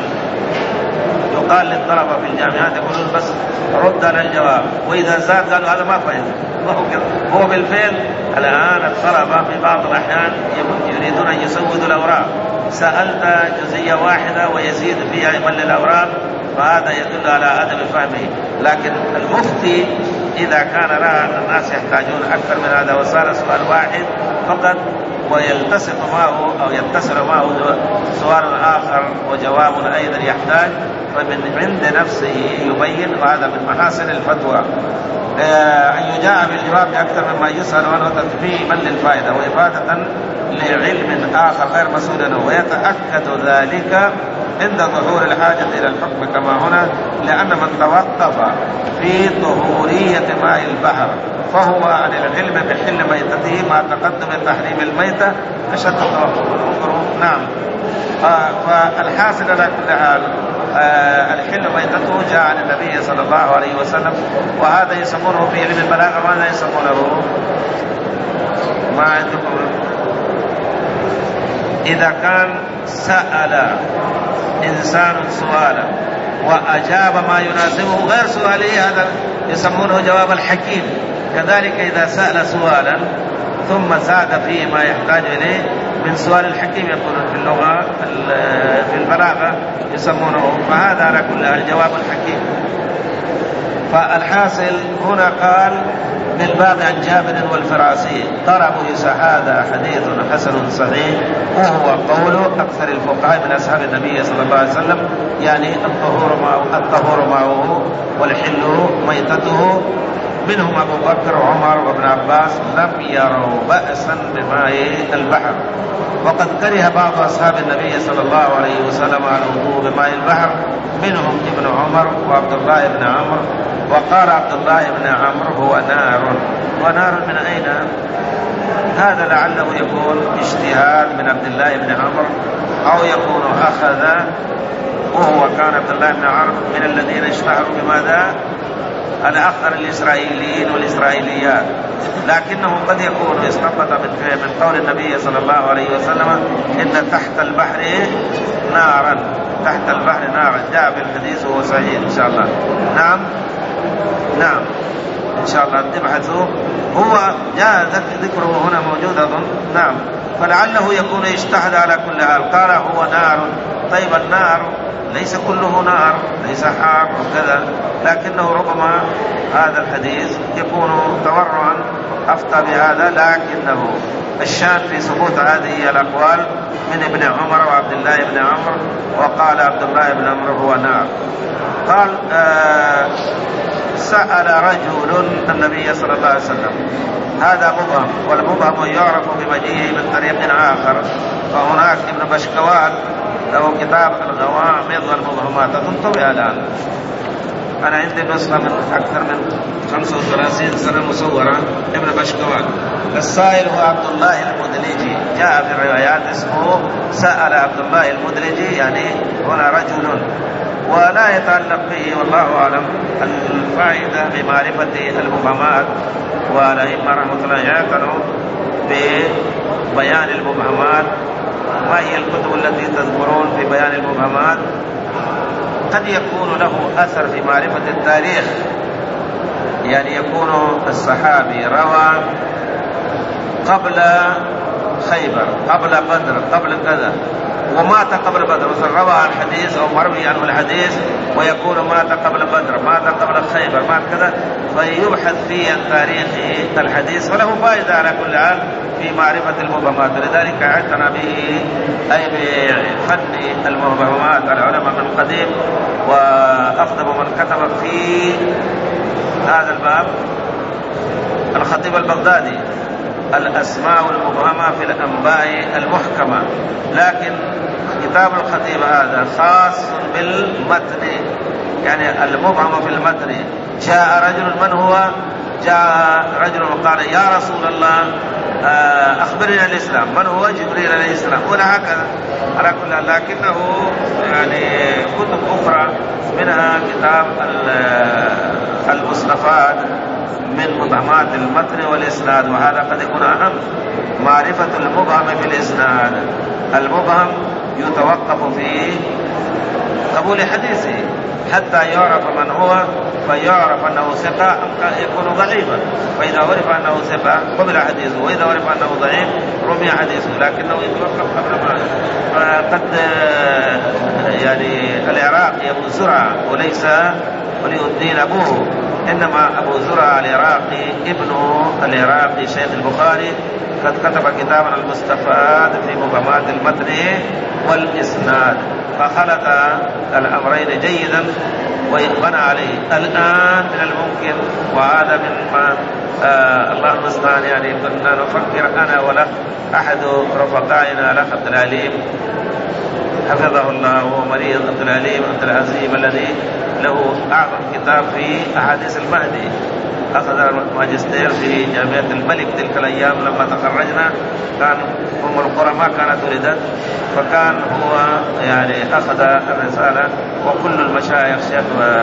يقال للطلبة في الجامعات يقولون بس رد على الجواب، وإذا زاد قالوا هذا ما فهم. هو بالفعل الآن الطلبة في بعض الأحيان يريدون أن يسودوا الأوراق، سألت جزئية واحدة ويزيد فيها يمل الأوراق، فهذا يدل على عدم فهمه. لكن المفتي إذا كان رأى أن الناس يحتاجون أكثر من هذا وصار سؤال واحد فقط ويلتصق معه أو يتصل معه سؤال آخر وجواب أيضا يحتاج، فمن عند نفسه يبين، وهذا من محاسن الفتوى. أن يجاء بالجواب أكثر مما يسأل عنه تتميما للفائدة وإفادة لعلم آخر غير مسؤول عنه، ويتأكد ذلك عند ظهور الحاجة إلى الحكم كما هنا، لأن من توقف في طهورية ماء البحر فهو عن العلم بحل ميتته مع تقدم تحريم الميتة أشد توقف. نعم. فالحاصل على كل حال الحل ميتته جاء عن النبي صلى الله عليه وسلم، وهذا يسمونه في علم البلاغة ماذا يسمونه؟ ما عندكم؟ إذا كان سأل إنسان سؤالا وأجاب ما يناسبه غير سؤاله هذا يسمونه جواب الحكيم. كذلك إذا سأل سؤالا ثم زاد فيه ما يحتاج إليه من سؤال الحكيم يقولون في اللغة في البلاغة يسمونه، فهذا على كل الجواب الحكيم. فالحاصل هنا قال بالباب عن جابر والفراسي قال أبو عيسى هذا حديث حسن صحيح، وهو قول أكثر الفقهاء من أصحاب النبي صلى الله عليه وسلم، يعني الطهور معه الطهور معه والحل ميتته. منهم أبو بكر وعمر وابن عباس لم يروا بأسا بماء البحر، وقد كره بعض أصحاب النبي صلى الله عليه وسلم الوضوء بماء البحر، منهم ابن عمر وعبد الله بن عمرو. وقال عبد الله بن عمرو هو نار. ونار من أين؟ هذا لعله يكون اجتهاد من عبد الله بن عمرو، أو يكون أخذ، وهو كان عبد الله بن عمرو من الذين اشتهروا بماذا؟ الأخر الإسرائيليين والإسرائيليات، لكنه قد يكون استنبط من قول النبي صلى الله عليه وسلم إن تحت البحر نارا، تحت البحر نارا، جاء بالحديث وهو صحيح إن شاء الله. نعم نعم إن شاء الله تبحثوا. هو جاء ذكره هنا موجود أظن. نعم. فلعله يكون اجتهد على كل حال. قال هو نار. طيب النار ليس كله نار، ليس حار وكذا، لكنه ربما هذا الحديث يكون تورعا أفتى بهذا، لكنه الشان في ثبوت هذه الأقوال من ابن عمر وعبد الله بن عمرو. وقال عبد الله بن عمرو هو نار. قال آه سأل رجل النبي صلى الله عليه وسلم. هذا مبهم، والمبهم يعرف بمجيئه من طريق آخر. فهناك ابن بشكوال له كتاب الغوامض والمبهمات، تنطوي الآن. أنا عندي نسخة من أكثر من خمسة وثلاثين سنة مصورة ابن بشكوال. السائل هو عبد الله المدلجي، جاء في الروايات اسمه سأل عبد الله المدلجي، يعني هنا رجل ولا يتعلق به والله أعلم الفائدة بمعرفة المبهمات. والأئمة رحمة الله يعتنوا ببيان المبهمات. ما هي الكتب التي تذكرون في بيان المبهمات؟ قد يكون له أثر في معرفة التاريخ، يعني يكون الصحابي روى قبل خيبر، قبل بدر، قبل كذا، ومات قبل بدر، مثلا روى الحديث أو مروي عنه الحديث ويكون مات قبل بدر، مات قبل خيبر، مات كذا، فيبحث في تاريخ الحديث، فله فائدة على كل حال في معرفة المبهمات. لذلك اعتنى به أي بفن المبهمات العلماء من قديم. وأقدم من كتب في هذا الباب الخطيب البغدادي، الأسماء المبهمة في الأنباء المحكمة. لكن كتاب الخطيب هذا خاص بالمتن، يعني المبهم في المتن. جاء رجل، من هو؟ جاء رجل وقال يا رسول الله أخبرنا الإسلام. من هو؟ جبريل عليه السلام. ولا هكذا على كل، لكنه يعني كتب أخرى منها كتاب المصنفات من مبهمات المتن والإسناد، وهذا قد يكون أهم. معرفة المبهم في الإسناد. المبهم يتوقف في قبول حديثه حتى يعرف من هو، فيعرف أنه ثقة أم يكون ضعيفا. فإذا عرف أنه ثقة قبل حديثه، وإذا عرف أنه ضعيف رمي حديثه، لكنه يتوقف قبل ما. فقد يعني العراقي أبو زرعة وليس ولي الدين أبوه، إنما أبو زرعة العراقي ابن العراقي شيخ البخاري، قد كتب كتابا المستفاد في مبهمات المتن والإسناد، فخلط الأمرين جيدا ويقبن عليه. الآن من الممكن، وهذا مما آه الله المستعان، يعني كنا نفكر أنا ولا أحد رفقائنا الأخ عبد العليم حفظه الله، وهو مريض، عبد العليم عبد العزيم الذي له أعظم كتاب في أحاديث المهدي، أخذ ماجستير في جامعة الملك تلك الأيام. لما تخرجنا كان أم القرى ما كانت ولدت، فكان هو يعني أخذ الرسالة. وكل المشايخ، شيخ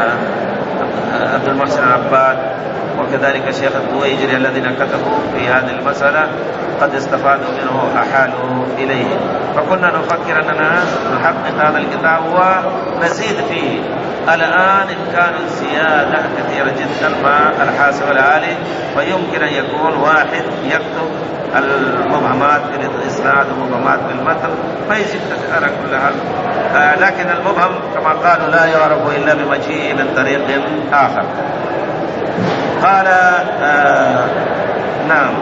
عبد المحسن العباد وكذلك شيخ الدويجري الذين كتبوا في هذه المسألة قد استفادوا منه وأحالوا إليه. فكنا نفكر أننا نحقق هذا الكتاب ونزيد فيه. الآن إمكان زيادة كثيرة جدا مع الحاسب العالي، فيمكن أن يكون واحد يكتب المبهمات في الإسناد ومبهمات في المتن فيزيد على كل حال. آه لكن المبهم كما قالوا لا يعرف إلا بمجيء من طريق آخر. قال آه نعم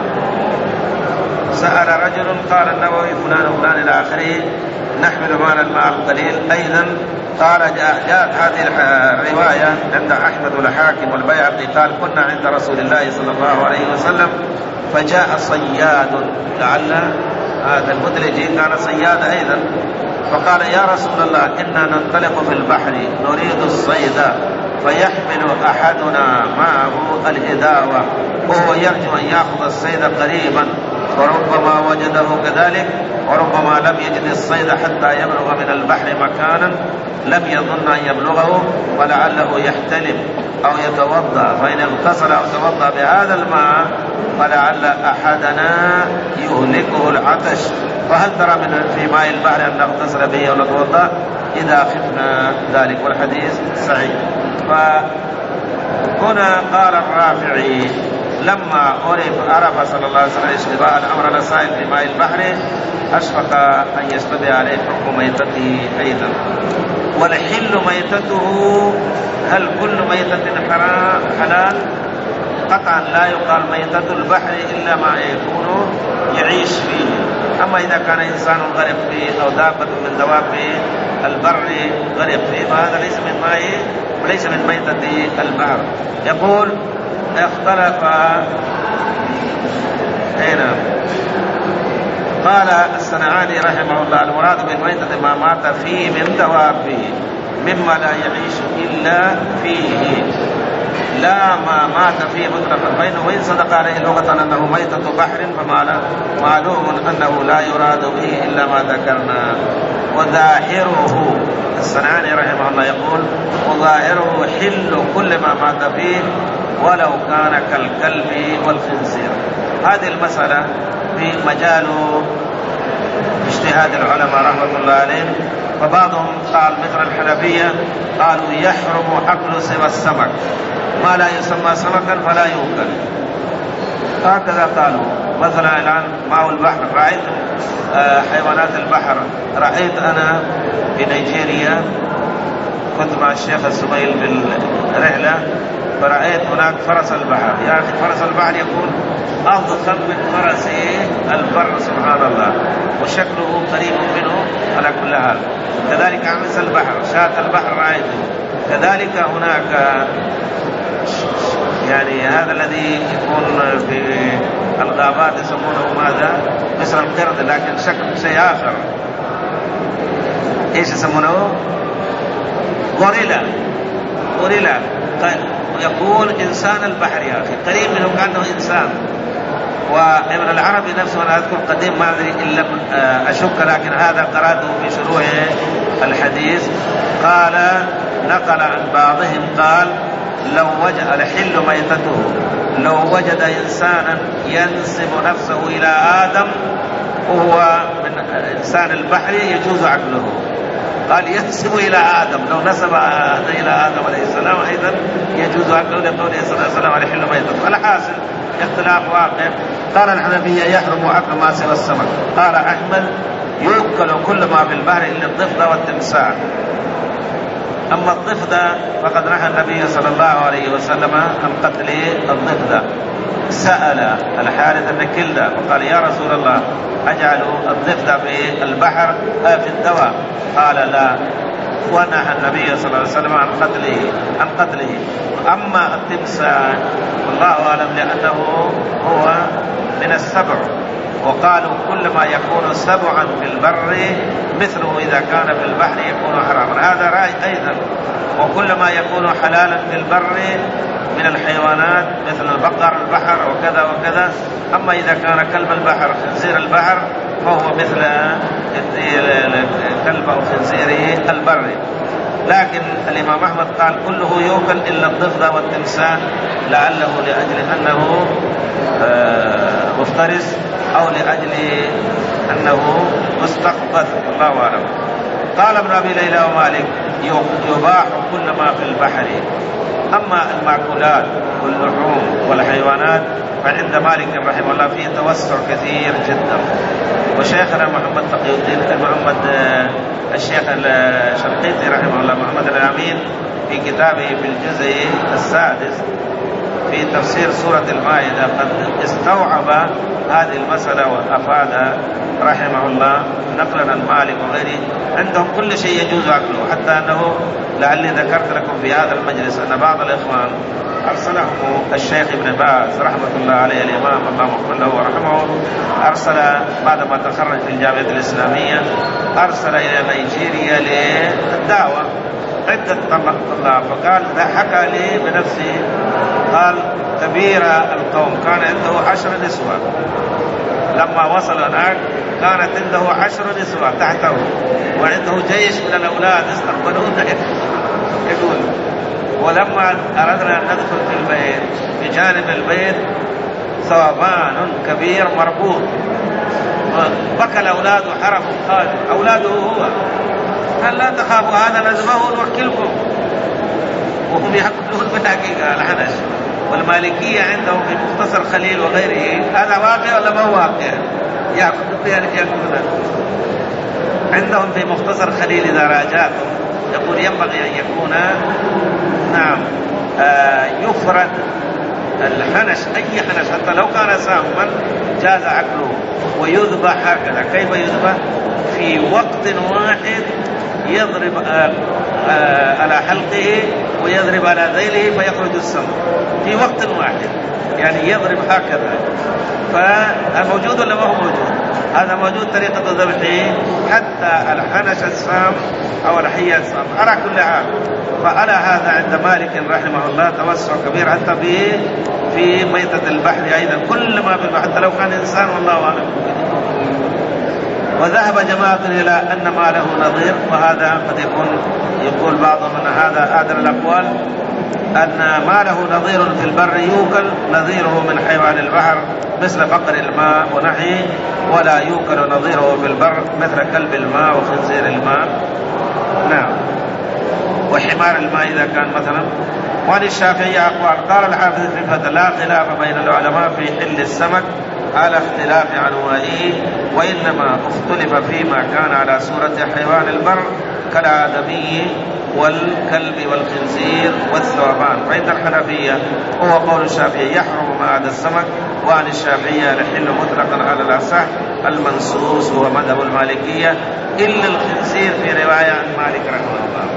سأل رجل، قال النووي فلان وفلان إلى آخره نحمل معنا الماء القليل. أيضا قال جاءت هذه الرواية عند أحمد والحاكم والبيهقي قال كنا عند رسول الله صلى الله عليه وسلم فجاء صياد، لعل هذا المدلجي كان صياد أيضا، فقال يا رسول الله إنا ننطلق في البحر نريد الصيد، فيحمل أحدنا معه الإداوة وهو يرجو أن يأخذ الصيد قريبا، وربما وجده كذلك وربما لم يجد الصيد حتى يبلغ من البحر مكانا لم يظن أن يبلغه، ولعله يحتلم أو يتوضأ، فإن اغتسل أو توضأ بهذا الماء فلعل أحدنا يهلكه العطش، فهل ترى من في ماء البحر أن نغتسل به أو نتوضأ إذا خفنا ذلك؟ والحديث صحيح. هنا قال الرافعي لما عرف صلى الله عليه وسلم اشتباه الأمر السائل في ماء البحر أشفق أن يشتبه عليه حكم ميتته أيضا. والحل ميتته، هل كل ميتة حرام حلال؟ قطعا لا يقال ميتة البحر إلا ما يكون يعيش فيه. أما إذا كان إنسان غرق فيه أو دابة من دواب البر غرق فيه فهذا ليس من ماء وليس من ميتة البحر. يقول اختلف هنا. قال الصنعاني رحمه الله المراد بالميتة ما مات فيه من دوابه مما لا يعيش إلا فيه، لا ما مات فيه مطلقا، فإنه وإن صدق عليه لغة أنه ميتة بحر فمعلوم أنه لا يراد به إلا ما ذكرنا. وظاهره الصنعاني رحمه الله يقول وظاهره حل كل ما مات فيه ولو كان كالكلب والخنزير. هذه المسألة في مجال اجتهاد العلماء رحمة الله عليهم، فبعضهم قال مثل الحنفية قالوا يحرم أكل سوى السمك، ما لا يسمى سمكا فلا يؤكل، هكذا قالوا. مثلا الآن ماء البحر، رأيت حيوانات البحر، رأيت أنا في نيجيريا كنت مع الشيخ السميل بالرحلة فرأيت هناك فرس البحر. يا أخي فرس البحر يكون أضخم من فرس البر سبحان الله، وشكله قريب منه على كل حال. كذلك عمس البحر، شاة البحر رأيته. كذلك هناك يعني هذا الذي يكون في الغابات يسمونه ماذا؟ مثل القرد لكن شكل شيء آخر، إيش يسمونه؟ غوريلا. غوريلا يكون إنسان البحر يا أخي، قريب منه كأنه إنسان. وابن العربي نفسه أنا أذكر قديم ما أدري إلا أشك، لكن هذا قرأته في شروح الحديث. قال نقل عن بعضهم قال لو وجد الحل ميتته لو وجد إنسانا ينسب نفسه إلى آدم وهو من إنسان البحر يجوز عقله. قال ينسب إلى آدم، لو نسب إلى آدم عليه السلام أيضا يجوز عقله لقوله صلى الله عليه وسلم على حل ميتته. الحاصل اختلاف واقع. قال الحنفية يحرم أكل ما سوى السمك. قال أحمد يؤكل كل ما في البحر إلا الضفدع والتمساح. أما الضفدع فقد نهى النبي صلى الله عليه وسلم عن قتل الضفدع. سأل الحارث بن كلدة وقال يا رسول الله أجعل الضفدع في البحر في الدواء؟ قال لا، ونهى النبي صلى الله عليه وسلم عن قتله عن قتله أما التمساح والله أعلم لأنه هو من السبع، وقالوا كل ما يكون سبعا في البر مثله إذا كان في البحر يكون حراما، هذا رأي أيضا. وكل ما يكون حلالا في البر من الحيوانات مثل البقر البحر وكذا وكذا. أما إذا كان كلب البحر خنزير البحر فهو مثل كلب أو خنزير البر. لكن الإمام أحمد قال كله يؤكل إلا الضفدع والتمساح، لعله لأجل أنه مفترس أو لأجل أنه مستقبض، الله أعلم. قال ابن أبي ليلى ومالك يباح كل ما في البحر. أما المأكولات واللحوم والحيوانات فعند مالك رحمه الله فيه توسع كثير جدا. وشيخنا محمد تقي الدين محمد الشيخ الشنقيطي رحمه الله محمد الأمين في كتابه في الجزء السادس في تفسير سورة المائدة قد استوعب هذه المسألة وأفاد رحمه الله نقلا عن مالك وغيره. عندهم كل شيء يجوز أكله، حتى أنه لعلي ذكرت لكم في هذا المجلس أن بعض الإخوان أرسلهم الشيخ ابن باز رحمة الله عليه الإمام الله مغفر له ورحمه، أرسل بعدما تخرج في الجامعة الإسلامية أرسل إلى نيجيريا للدعوة عدة طلاب، فقال حكى لي بنفسه قال كبير القوم كان عنده عشر نسوة، لما وصل هناك كانت عنده عشر نسوة تحته وعنده جيش من الأولاد استقبلوه. يقول ولما أردنا أن ندخل في البيت بجانب البيت ثعبان كبير مربوط، بكى الأولاد وحرموا خالد أولاده هو، قال لا تخافوا هذا نذبحه ونوكلكم. وهم يأكلون بالحقيقة الحنش. والمالكية عندهم في مختصر خليل وغيره هذا واقع ولا ما هو واقع؟ يأكلون عندهم في مختصر خليل إذا راجعتم يقول ينبغي أن يكون نعم آه يفرد الحنش أي حنش حتى لو كان ساما جاز أكله ويذبح هكذا. كيف يذبح؟ في وقت واحد يضرب آه آه على حلقه ويضرب على ذيله فيخرج السم في وقت واحد، يعني يضرب هكذا. فموجود ولا ما هو موجود؟ هذا موجود طريقة ذبحه حتى الحنش السام أو الحية السام على كل حال. فعلى هذا عند مالك رحمه الله توسع كبير حتى في في ميتة البحر أيضا كل ما في البحر حتى لو كان إنسان والله أعلم. وذهب جماعة إلى أن ما له نظير، وهذا قد يكون يقول بعضهم أن هذا أعدل الأقوال، أن ما له نظير في البر يوكل نظيره من حيوان البحر مثل فقر الماء ونحيه، ولا يوكل نظيره في البر مثل كلب الماء وخنزير الماء نعم وحمار الماء إذا كان مثلا. وعن الشافعي أقوال. قال الحافظ في الفتح لا خلاف بين العلماء في حل السمك على اختلاف عنوانه، وإنما اختلف فيما كان على صورة حيوان البر كالآدمي والكلب والخنزير والثعبان. فإن الحنفية هو قول الشافعي يحرم ما عدا السمك، وعن الشافعية الحل مطلقا على الأصح المنصوص هو مذهب المالكية إلا الخنزير في رواية عن مالك رحمه الله.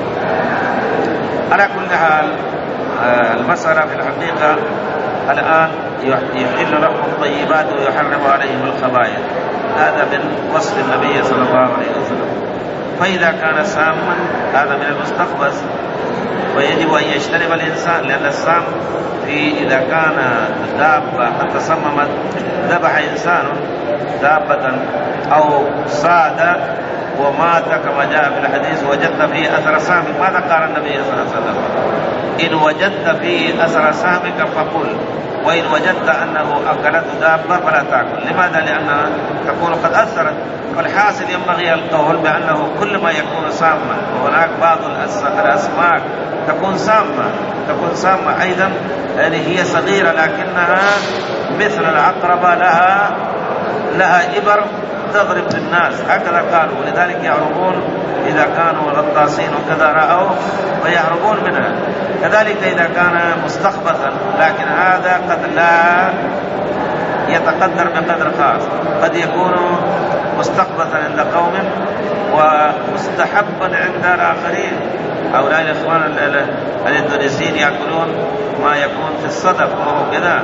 على كل حال المسألة في الحقيقة الآن يحل لهم الطيبات ويحرم عليهم الخبائث، هذا من وصف النبي صلى الله عليه وسلم. فإذا كان ساما هذا من المستخبث ويجب أن يجتنب الإنسان، لأن السام في إذا كان دابة قد تصممت ذبح إنسان دابة أو صاد ومات كما جاء في الحديث وجدت فيه أثر سامك، ماذا قال النبي صلى الله عليه وسلم؟ إن وجدت فيه أثر سامك فقل، وإن وجدت أنه أكلته دابة فلا تأكل. لماذا؟ لأنها تكون قد أثرت. والحاصل ينبغي القول بأنه كل ما يكون ساما، وهناك بعض الأسماك تكون سامة تكون سامة أيضا، يعني هي صغيرة لكنها مثل العقربة لها لها إبر تضرب الناس هكذا قالوا، ولذلك يهربون إذا كانوا غطاسين وكذا رأوا فيهربون منها. كذلك إذا كان مستخبثا، لكن هذا قد لا يتقدر بقدر خاص، قد يكون مستخبثا عند قوم ومستحبا عند الآخرين. هؤلاء الإخوان الاندونيسيين يأكلون ما يكون في الصدف وهو كذا.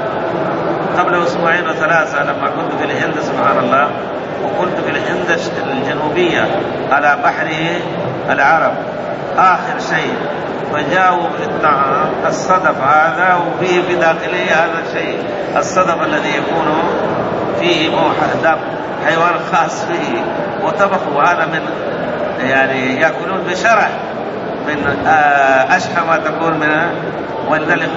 قبل أسبوعين وثلاثة لما كنت في الهند سبحان الله، وكنت في الهند الجنوبية على بحر العرب آخر شيء، فجاءوا بالطعام الصدف هذا وفيه في داخله هذا الشيء الصدف الذي يكون فيه موحد حيوان خاص فيه، وطبخوا هذا من يعني يأكلون بشرح من أشهى ما تكون منها. ولذلك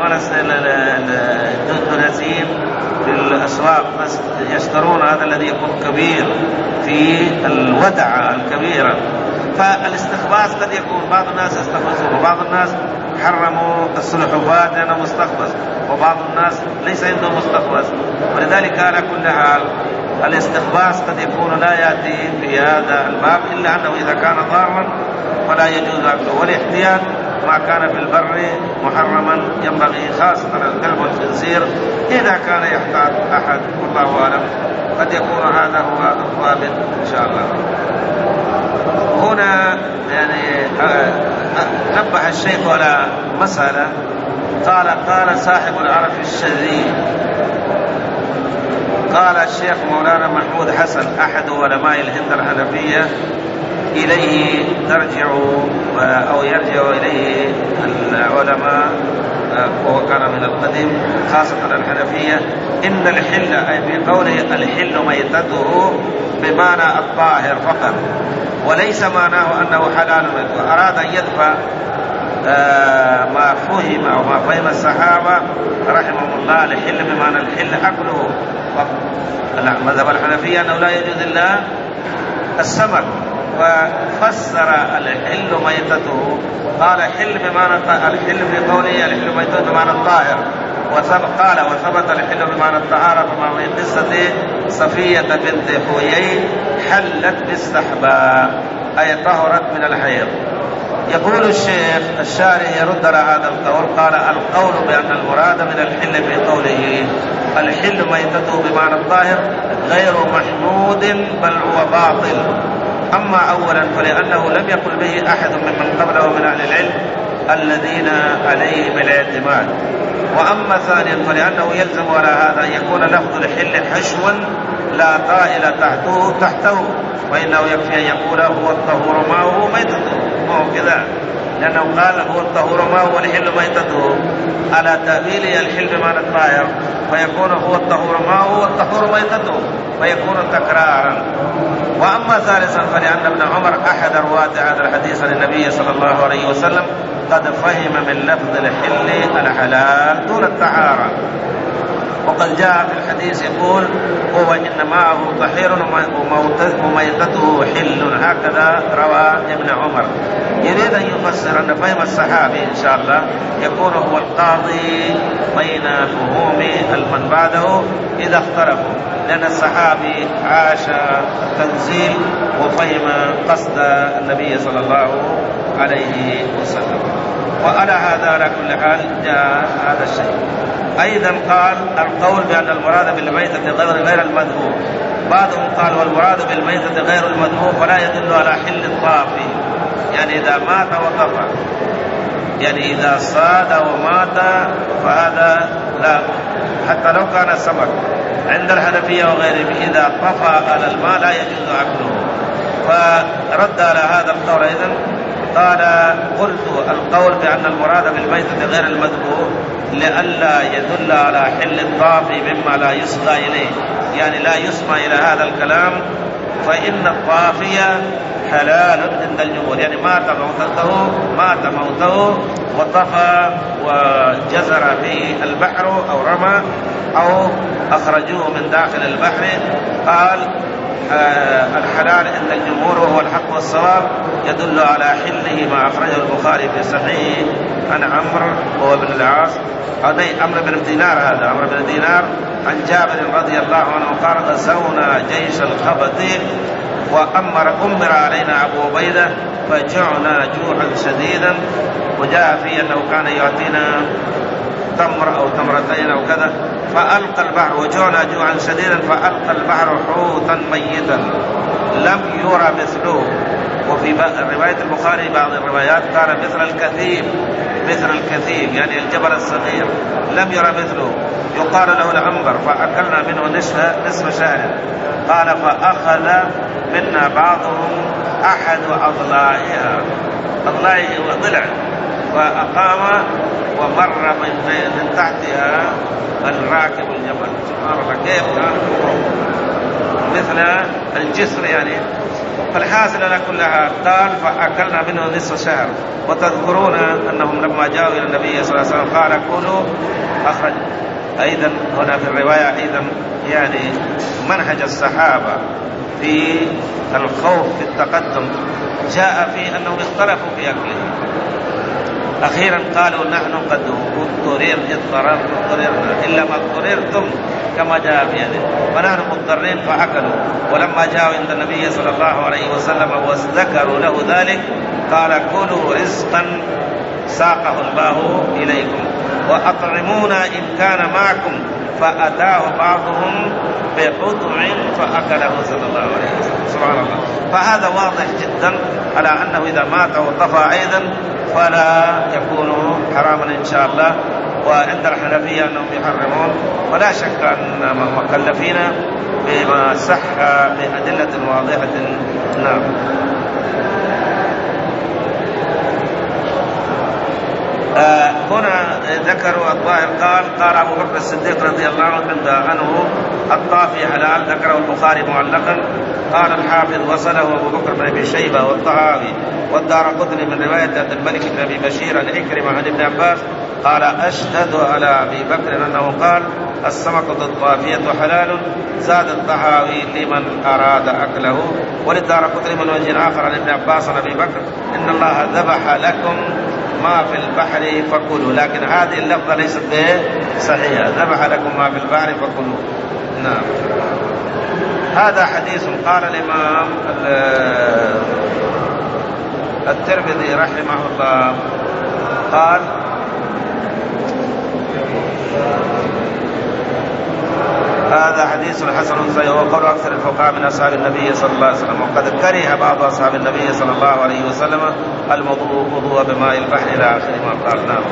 الإندونيسيين في الأسواق يشترون هذا الذي يكون كبير في الودعة الكبيرة. فالاستخباث قد يكون بعض الناس يستخبثون، وبعض الناس حرموا السلحفاة لأنه مستخبث، وبعض الناس ليس عندهم مستخبث. ولذلك على كل حال الاستخباث قد يكون لا يأتي في هذا الباب، إلا أنه إذا كان ضارا فلا يجوز أكله. والاحتياط ما كان في البر محرما ينبغي خاصة الكلب والخنزير إذا كان يحتاط أحد، والله أعلم. قد يكون هذا هو الضابط إن شاء الله. هنا يعني نبه الشيخ على مسألة، قال قال صاحب العرف الشذي، قال الشيخ مولانا محمود حسن أحد علماء الهند الحنفية، إليه ترجع أو يرجع إليه العلماء وهو كان من القديم خاصة الحنفية، إن الحل أي في قوله الحل ميتته بمعنى الطاهر فقط، وليس معناه أنه حلال منه. أراد أن يدفع ما فهم أو ما فهم الصحابة رحمهم الله الحل بمعنى الحل أكله فقط. مذهب الحنفية أنه لا يجوز إلا السمك، ففسر الحل ميتته، قال حل بمعنى الحل في قوله الحل ميتته بمعنى الطاهر، قال وثبت الحل بمعنى الطهارة كما في قصة صفية بنت حويي حلت باستحباء أي طهرت من الحيض. يقول الشيخ الشارح يرد على هذا القول، قال القول بأن المراد من الحل في قوله الحل ميتته بمعنى الطاهر غير محمود بل هو باطل. أما أولا فلأنه لم يقل به أحد ممن قبله من أهل العلم الذين عليه بالاعتماد. وأما ثانيا فلأنه يلزم على هذا أن يكون لفظ الحل حشوا لا طائل تحته تحته وإنه يكفي أن يقول هو الطهور ماؤه ميتته، ما هو كذا، لأنه قال هو الطهور ماؤه والحل ميتته على تأويله الحل بمعنى الطاهر، فيكون هو الطهور ماؤه والطهور ميتته، فيكون تكرارا. وأما ثالثا فلأن ابن عمر أحد رواة هذا الحديث عن النبي صلى الله عليه وسلم قد فهم من لفظ الحل الحلال دون الطهارة، وقد جاء في الحديث يقول هو إن معه طهير وميتته حل، هكذا روى ابن عمر. يريد أن يفسر أن فهم الصحابي إن شاء الله يكون هو القاضي بين فهوم من بعده إذا اختلفوا، لأن الصحابي عاش تنزيل وفهم قصد النبي صلى الله عليه وسلم. وعلى هذا على كل حال جاء هذا الشيء. أيضا قال القول بأن المراد بالميتة غير غير المذبوح، بعضهم قال والمراد بالميتة غير المذبوح فلا يدل على حل الطافي، يعني إذا مات وطفى، يعني إذا صاد ومات فهذا لا، حتى لو كان سمك عند الحنفية وغيرهم إذا طفى على الماء لا يجوز أكله. فرد على هذا القول أيضا قال قلت القول بأن المراد بالميتة غير المذبوح لئلا يدل على حل الطافي مما لا يصغى إليه، يعني لا يسمى إلى هذا الكلام، فإن الطافية حلال عند الجمهور، يعني مات موته مات موته وطفى وجزر في البحر أو رمى أو أخرجوه من داخل البحر، قال آه الحلال عند الجمهور وهو الحق والصواب، يدل على حله ما أخرجه البخاري في صحيح عن عمرو وهو ابن العاص عمرو بن دينار، هذا عمرو بن دينار عن جابر رضي الله عنه قال غزونا جيش الخبط وأمر أمر علينا أبو عبيدة فجعنا جوعا شديدا، وجاء في أنه كان يعطينا تمر أو تمرتين أو كذا، فألقى البحر وجعنا جوعا شديدا فألقى البحر حوتا ميتا لم يرى مثله. وفي رواية البخاري بعض الروايات كان مثل الكثيب، مثل الكثيب يعني الجبل الصغير لم يرى مثله، يقال له العنبر، فأكلنا منه نصف نصف شهر. قال فأخذ منا بعضهم أحد أضلاعها، أضلاعه وضلع، فأقام ومر من تحتها الراكب الجبل، سبحان الله كيف مثل الجسر يعني. فالحاصل على كل حال قال فأكلنا منه نصف شهر. وتذكرون أنهم لما جاءوا إلى النبي صلى الله عليه وسلم قال كلوا أخرج. أيضا هنا في الرواية أيضا يعني منهج الصحابة في الخوف في التقدم، جاء في أنهم اختلفوا في أكله، أخيرا قالوا نحن قد اضطررنا اضطررنا إلا ما اضطررتم كما جاء في هذه، فنحن مضطرين فأكلوا. ولما جاءوا عند النبي صلى الله عليه وسلم وذكروا له ذلك قال كلوا رزقا ساقه الله إليكم وأطعمونا إن كان معكم، فأتاه بعضهم بقطع فأكله صلى الله عليه وسلم، سبحان الله. فهذا واضح جدا على أنه إذا مات وطفى أيضا فلا يكون حراما إن شاء الله. وعند الحنفية أنهم يحرمون، ولا شك أن مكلفين بما صح بأدلة واضحة. نعم. آه هنا ذكروا الظاهر قال قال أبو بكر الصديق رضي الله عنه الطافي حلال، ذكره البخاري معلقا. قال الحافظ وصله أبو بكر بن أبي شيبة والطهاوي والدارقطني من رواية عبد الملك بن أبي بشير عن عكرمة عن ابن عباس قال أشهد على أبي بكر أنه قال السمكة الطافية حلال. زاد الطحاوي لمن أراد أكله. وللدارقطني من وجه آخر عن ابن عباس عن أبي بكر إن الله ذبح لكم ما في البحر فكلوا، لكن هذه اللفظة ليست صحيحة، ذبح لكم ما في البحر فكلوا. نعم. هذا حديث. قال الإمام الترمذي رحمه الله قال هذا حديث حسن صحيح وقول أكثر الفقهاء من أصحاب النبي صلى الله عليه وسلم، وقد كره بعض أصحاب النبي صلى الله عليه وسلم الوضوء بماء البحر إلى آخر ما قال. نعم.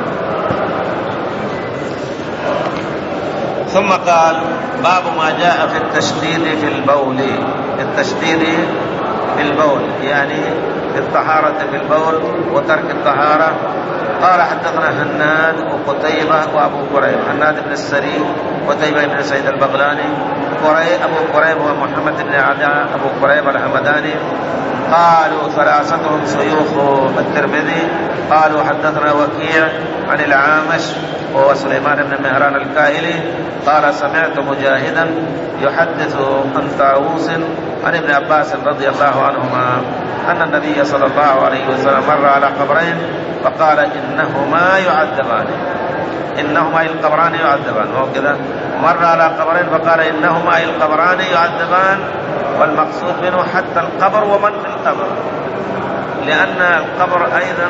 ثم قال باب ما جاء في التشديد في البول. التشديد في البول يعني في الطهارة في البول وترك الطهارة. قال حدثنا هناد وقتيبة وأبو قريب. هناد بن السري وقتيبة بن سعيد البغلاني. قريب أبو قريب ومحمد بن عداء أبو قريب الحمداني. قالوا ثلاثتهم شيوخ الترمذي. قالوا حدثنا وكيع عن العامش وهو سليمان بن مهران الكاهلي قال سمعت مجاهدا يحدث عن طاووس عن ابن عباس رضي الله عنهما أن النبي صلى الله عليه وسلم مر على قبرين فقال إنهما يعذبان. إنهما القبران يعذبان. وكذا مر على قبرين فقال إنهما القبران يعذبان، والمقصود منه حتى القبر ومن في القبر، لأن القبر أيضا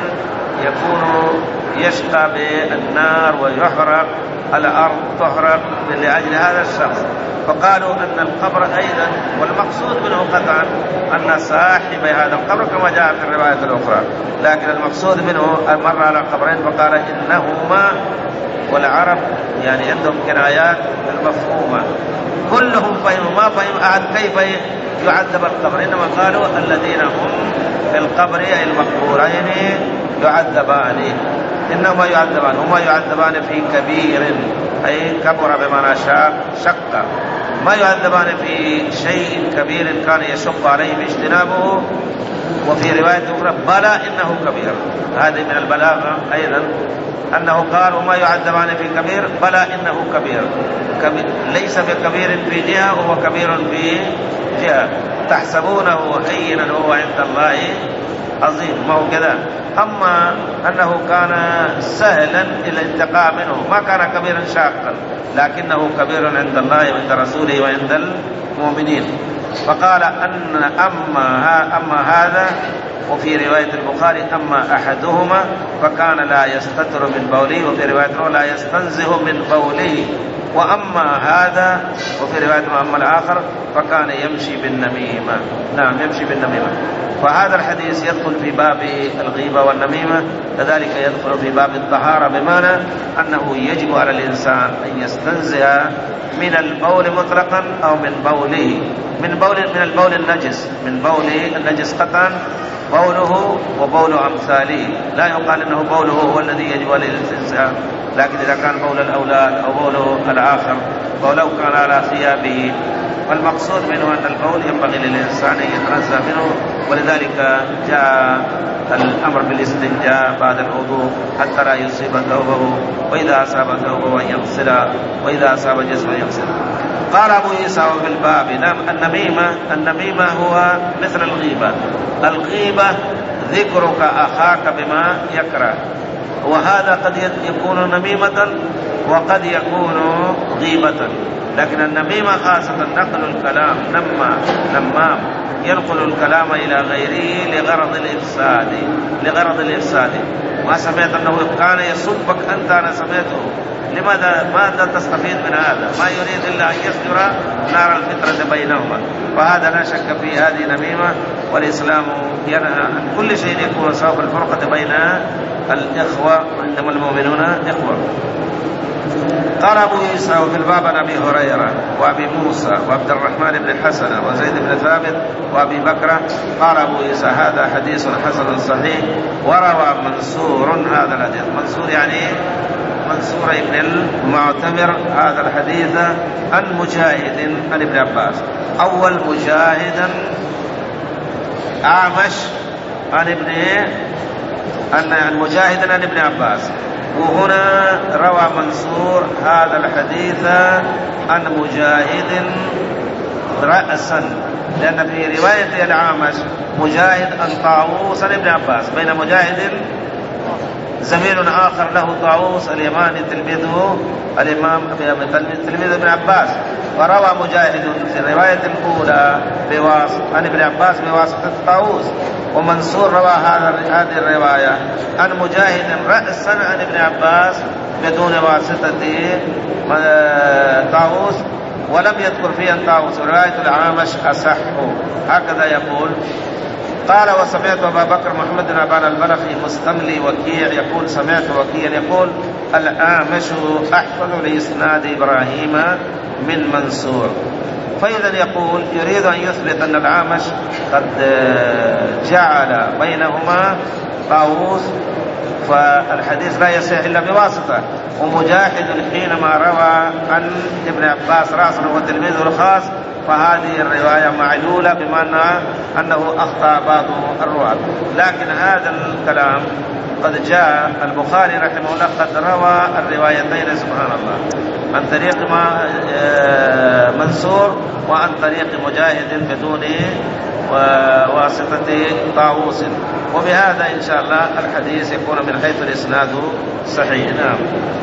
يكون يشقى بالنار ويحرق، الأرض تحرق لأجل هذا الشخص. فقالوا أن القبر أيضا، والمقصود منه قطعا أن صاحب هذا القبر كما جاء في الرواية الأخرى، لكن المقصود منه مر على قبرين فقال إنهما. والعرب يعني عندهم كنايات المفهومة، كلهم فهموا، ما فهم أحد كيف يعذب القبر، إنما قالوا الذين هم في القبر أي المقبورين يعذبان. إنهما يعذبان، هما يعذبان في كبير أي كبر بمعنى شق، ما يعذبان في شيء كبير كان يشق عليهم اجتنابه. وفي رواية أخرى بلى إنه كبير. هذه من البلاغة أيضا أنه قال وما يعذبان في كبير، بلى إنه كبير. كبير ليس بكبير في جهة وهو كبير في جهة، تحسبونه هينا وهو عند الله عظيم، ما هو كذا. أما أنه كان سهلا الانتقاء منه، ما كان كبيرا شاقا، لكنه كبير عند الله وعند رسوله وعند المؤمنين. فقال أن أما, أما هذا، وفي رواية البخاري أما أحدهما فكان لا يستتر من بوله، وفي رواية لا يستنزه من بوله، وأما هذا وفي رواية أما الآخر فكان يمشي بالنميمة. نعم يمشي بالنميمة. فهذا الحديث يدخل في باب الغيبة والنميمة، كذلك يدخل في باب الطهارة، بمعنى أنه يجب على الإنسان أن يستنزه من البول مطلقا أو من بوله، من بول من البول النجس، من بوله النجس قطعا بوله وبول أمثاله. لا يقال أنه بوله هو الذي يجب عليه الاستنزاء، لكن إذا كان بول الأولاد أو بوله الآخر ولو كان على ثيابه، والمقصود منه أن البول ينبغي للإنسان أن يتنزه منه. ولذلك جاء الأمر بالاستنجاء بعد الوضوء حتى لا يصيب ثوبه، وإذا أصاب ثوبه يغسل، وإذا أصاب جسمه يغسل. قال أبو عيسى في الباب نعم النميمة. النميمة هو مثل الغيبة. الغيبة ذكرك أخاك بما يكره، وهذا قد يكون نميمة وقد يكون غيبة. لكن النميمة خاصة نقل الكلام، نما نمام ينقل الكلام إلى غيره لغرض الإفساد، لغرض الإفساد. ما سمعت أنه كان يصبك أنت، أنا سمعته، لماذا؟ ماذا تستفيد من هذا؟ ما يريد إلا أن يصدر نار الفترة بينهما. فهذا لا شك في هذه نميمة، والإسلام ينهى عن كل شيء يكون سبب الفرقة بين الإخوة، إنما المؤمنون إخوة. قال أبو عيسى وفي الباب عن أبي هريرة وأبي موسى وعبد الرحمن بن حسن وزيد بن ثابت وأبي بكر. قال أبو عيسى هذا حديث حسن صحيح. وروى منصور هذا الحديث، منصور يعني منصور بن المعتمر، هذا الحديث عن مجاهد عن ابن عباس. أول مجاهدا أعمش عن ابن عن مجاهد عن ابن عباس. وهنا روى منصور هذا الحديث عن مجاهد رأسا، لأن في رواية الأعمش مجاهد عن طاووس عن ابن عباس، بين مجاهد زميل آخر له طاووس اليماني تلميذه الإمام تلميذ ابن عباس، وروى مجاهد في الرواية الأولى بواسطة عن ابن عباس بواسطة طاووس، ومنصور روى هذه الرواية عن مجاهد رأسا عن ابن عباس بدون واسطة طاووس، ولم يذكر فيه عن طاووس. ورواية الأعمش أصح، هكذا يقول. قال وسمعت أبا بكر محمد بن أبان البلخي مستملي وكيع يقول سمعت وكيع يقول الأعمش أحفظ لإسناد إبراهيم من منصور. فإذا يقول يريد أن يثبت أن الأعمش قد جعل بينهما طاووس، فالحديث لا يصح إلا بواسطة. ومجاهد حينما روى عن ابن عباس رأسا وتلميذه الخاص، فهذه الرواية معلولة بمعنى أنه أخطأ بعض الرواة. لكن هذا الكلام قد جاء البخاري رحمه الله قد روى الروايتين سبحان الله عن طريق منصور وعن طريق مجاهد بدون واسطة طاووس، وبهذا إن شاء الله الحديث يكون من حيث الإسناد صحيح. نعم.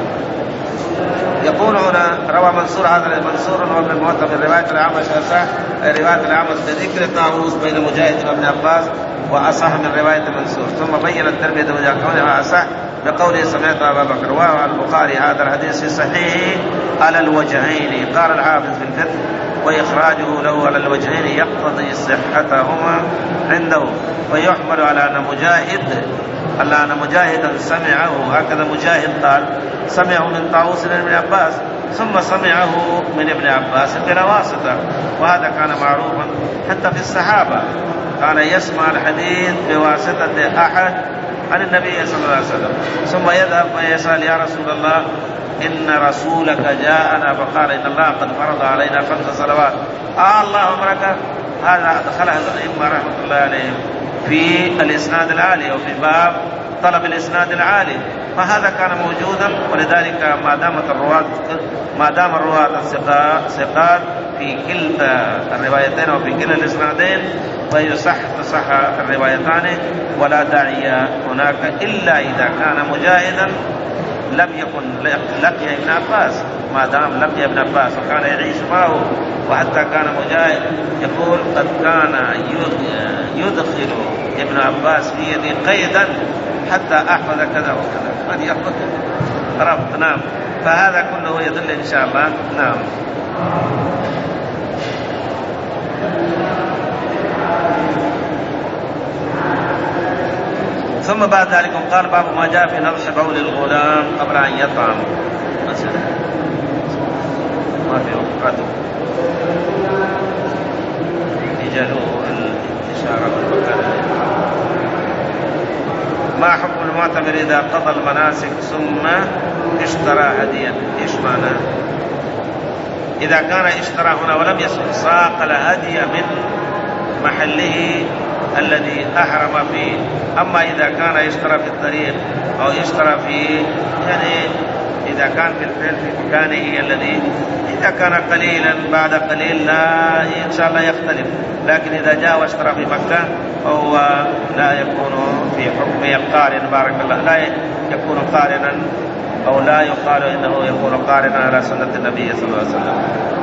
يقول هنا روى منصور هذا منصور وابن المعتمر من رواية الأعمش أصح، رواية الأعمش بذكر طاووس بين مجاهد وابن عباس وأصح من رواية منصور. ثم بين الترمذي وجاكونه أصح بقوله سمعت أبا بكر. وروى البخاري هذا الحديث في صحيحه على الوجهين. قال الحافظ في الفتح وإخراجه له على الوجهين يقتضي صحتهما عنده، ويحمل على أن مجاهد على أن مجاهدا سمعه، هكذا مجاهد قال سمعه من طاووس بن عباس ثم سمعه من ابن عباس بلا واسطة، وهذا كان معروفا حتى في الصحابة، كان يسمع الحديث بواسطة أحد عن النبي صلى الله عليه وسلم، ثم يذهب ويسأل يا رسول الله إن رسولك جاءنا فقال إن الله قد فرض علينا خمس صلوات. آه الله أمرك. هذا أدخله الأئمة رحمة الله عليهم في الإسناد العالي وفي باب طلب الإسناد العالي، فهذا كان موجودا. ولذلك ما دامت الرواة ما دام الرواة ثقات في كلتا الروايتين وفي كلا الإسنادين فيصح تصح الروايتان، ولا داعي هناك إلا إذا كان مجاهدا لم يكن لقي ابن عباس. ما دام لقي ابن عباس وكان يعيش معه، وحتى كان مجاهد يقول قد كان يدخل ابن عباس في يدي قيدا حتى أحفظ كذا وكذا، هذه يحفظ ربط. نعم. فهذا كله يدل إن شاء الله. نعم. ثم بعد ذلك قال باب ما جاء في نضح بول الغلام قبل أن يطعم. ما في وقت يجعلوا الإشارة والمكان. ما حكم المعتمر إذا قضى المناسك ثم اشترى هديا؟ إيش معنى؟ إذا كان اشترى هنا ولم يسق ساق الهدي من محله الذي أحرم فيه. أما إذا كان يشترى في الطريق أو يشترى في يعني إذا كان في الفعل في مكانه الذي إذا كان قليلا بعد قليل لا إن شاء الله يختلف، لكن إذا جاء واشترى في مكة فهو لا يكون في حكم القارن بارك الله، لا يكون قارنا أو لا يقال إنه يكون قارنا على سنة النبي صلى الله عليه وسلم.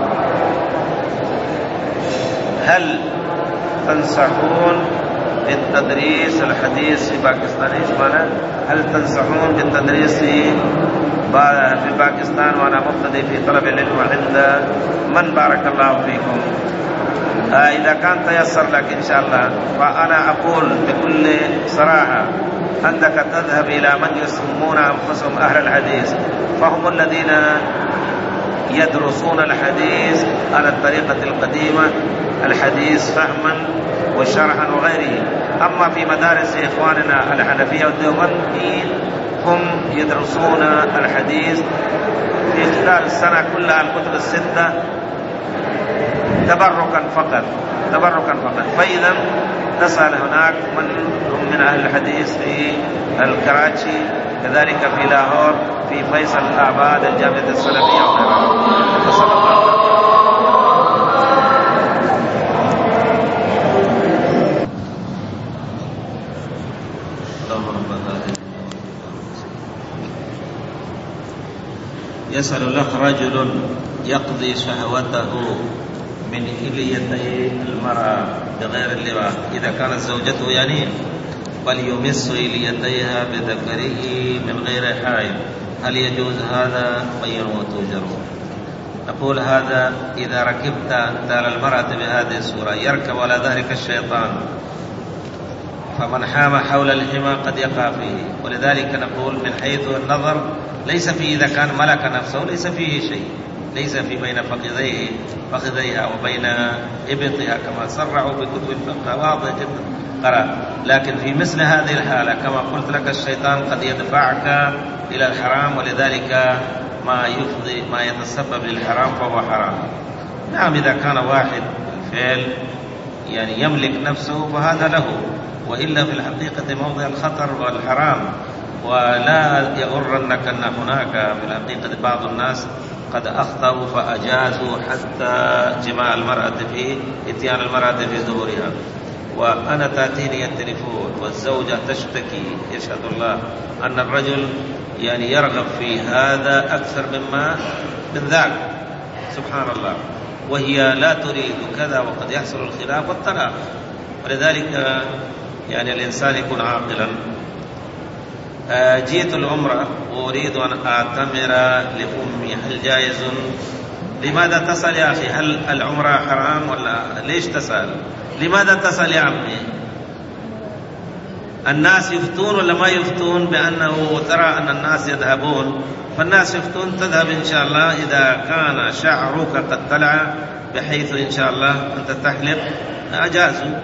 هل تنصحون بالتدريس الحديث في باكستان؟ إيش معنى؟ هل تنصحون بالتدريس في باكستان وأنا مبتدئ في طلب العلم عند من بارك الله فيكم؟ آه إذا كان تيسر لك إن شاء الله، فأنا أقول بكل صراحة أنك تذهب إلى من يسمون أنفسهم أهل الحديث، فهم الذين يدرسون الحديث على الطريقة القديمة، الحديث فهما وشرحا وغيره. أما في مدارس إخواننا الحنفية والديوبنديين هم يدرسون الحديث في خلال السنة كلها الكتب الستة تبركا فقط تبركا فقط. فإذا تسأل هناك من هم من أهل الحديث في الكراتشي، كذلك في لاهور في فيصل الآباد الجامعة السلفية وغيرها. صلى الله عليه وسلم. يسأل الله رجل يقضي شهوته من إليتي المرأة بغير اللواء إذا كانت زوجته ينين، بل يمس إليتيها بذكره من غير حائل، هل يجوز هذا؟ بينوا وتوجروا. نقول هذا إذا ركبت دار المرأة بهذه الصورة يركب على ذلك الشيطان، فمن حام حول الحمى قد يقع فيه. ولذلك نقول من حيث النظر ليس فيه، إذا كان ملك نفسه ليس فيه شيء، ليس في بين فخذيه فخذيها وبين إبطها كما صرعوا بكتب الفقه واضح جدا قرأ. لكن في مثل هذه الحالة كما قلت لك الشيطان قد يدفعك إلى الحرام، ولذلك ما يفضي ما يتسبب للحرام فهو حرام. نعم إذا كان واحد الفعل يعني يملك نفسه فهذا له، وإلا في الحقيقة موضع الخطر والحرام. ولا يغرنك أن هناك في الحقيقة بعض الناس قد أخطأوا فأجازوا حتى جماع المرأة في إتيان المرأة في ظهورها. وأنا تأتيني التليفون والزوجة تشتكي يشهد الله أن الرجل يعني يرغب في هذا أكثر مما من ذاك، سبحان الله، وهي لا تريد كذا، وقد يحصل الخلاف والطلاق. ولذلك يعني الإنسان يكون عاقلا. جئت العمرة وأريد أن أعتمر لأمي، هل جائز؟ لماذا تسأل يا أخي؟ هل العمرة حرام ولا ليش تسأل؟ لماذا تسأل يا عمي؟ الناس يفتون ولا ما يفتون بأنه ترى أن الناس يذهبون، فالناس يفتون تذهب إن شاء الله إذا كان شعرك قد طلع بحيث إن شاء الله أنت تحلق أجازوا،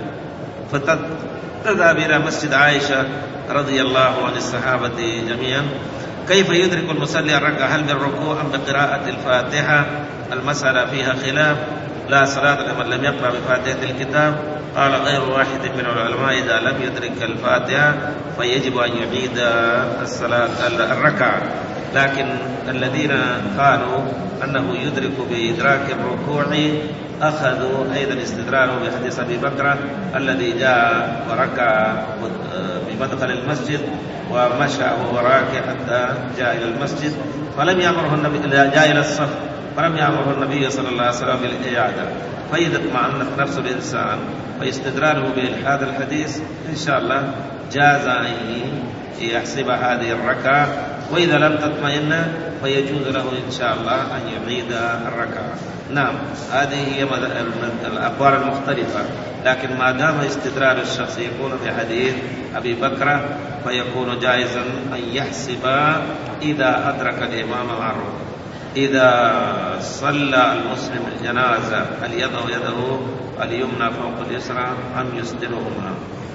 فتذهب إلى مسجد عائشة رضي الله عن الصحابة جميعا. كيف يدرك المصلي الركعة؟ هل بالركوع أم بقراءة الفاتحة؟ المسألة فيها خلاف. لا صلاة لمن لم يقرأ بفاتحة الكتاب. قال غير واحد من العلماء إذا لم يدرك الفاتحة فيجب أن يعيد الصلاة الركعة. لكن الذين قالوا أنه يدرك بإدراك الركوع أخذوا أيضا استدراكه بحديث أبي بكر الذي جاء وركع بمدخل المسجد ومشى وهو راكع حتى جاء إلى المسجد، فلم يأمره النبي جاء إلى الصف فلم يأمره النبي صلى الله عليه وسلم بالإعادة. فإذا اطمأنت نفس الإنسان واستدراكه بهذا الحديث إن شاء الله جاز أن يحسب هذه الركعة، وإذا لم تطمئن فيجوز له إن شاء الله أن يعيد الركعة. نعم هذه هي الأقوال المختلفة، لكن ما دام استدلال الشخص يكون في حديث أبي بكر فيكون جائزا أن يحسب إذا أدرك الإمام معروف. إذا صلى المسلم الجنازة هل يضع يده اليمنى فوق اليسرى أم يسدلهما؟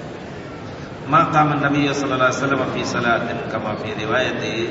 ما قام النبي صلى الله عليه وسلم في صلاة كما في رواية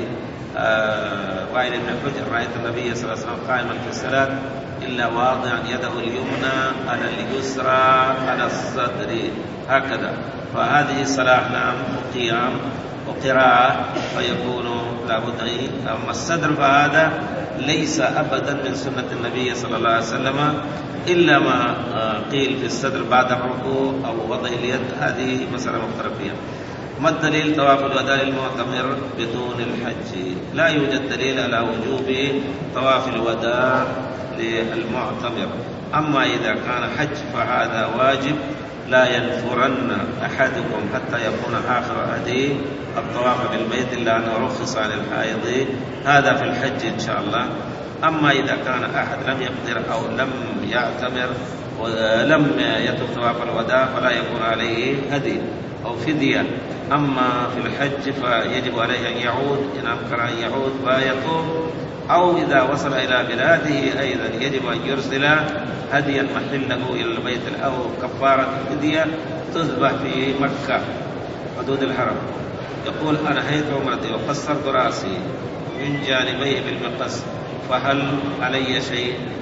آه وائل بن حجر رأيت النبي صلى الله عليه وسلم قائما في الصلاة إلا واضعا يده اليمنى على اليسرى على الصدر هكذا. فهذه الصلاة نعم قيام وقراءة فيكون لابد. أما الصدر فهذا ليس أبدا من سنة النبي صلى الله عليه وسلم إلا ما قيل في الصدر بعد الركوع أو وضع اليد، هذه مسألة مختلف فيها. ما الدليل طواف الوداع للمعتمر بدون الحج؟ لا يوجد دليل على وجوب طواف الوداع للمعتمر. أما إذا كان حج فهذا واجب، لا ينفرن أحدكم حتى يكون آخر هديه الطواف بالبيت إلا أنه رخص عن الحائض، هذا في الحج إن شاء الله. أما إذا كان أحد لم يقدر أو لم يعتمر ولم يتم طواف الوداع فلا يكون عليه هدي أو فدية. أما في الحج فيجب عليه أن يعود، إن أمكن أن يعود فيطوف، أو إذا وصل إلى بلاده أيضا يجب أن يرسل هديا محله إلى البيت أو كفارة الفدية تذبح في مكة حدود الحرم. يقول أنا هيت عمرتي وقصرت رأسي من جانبيه بالمقص، فهل علي شيء؟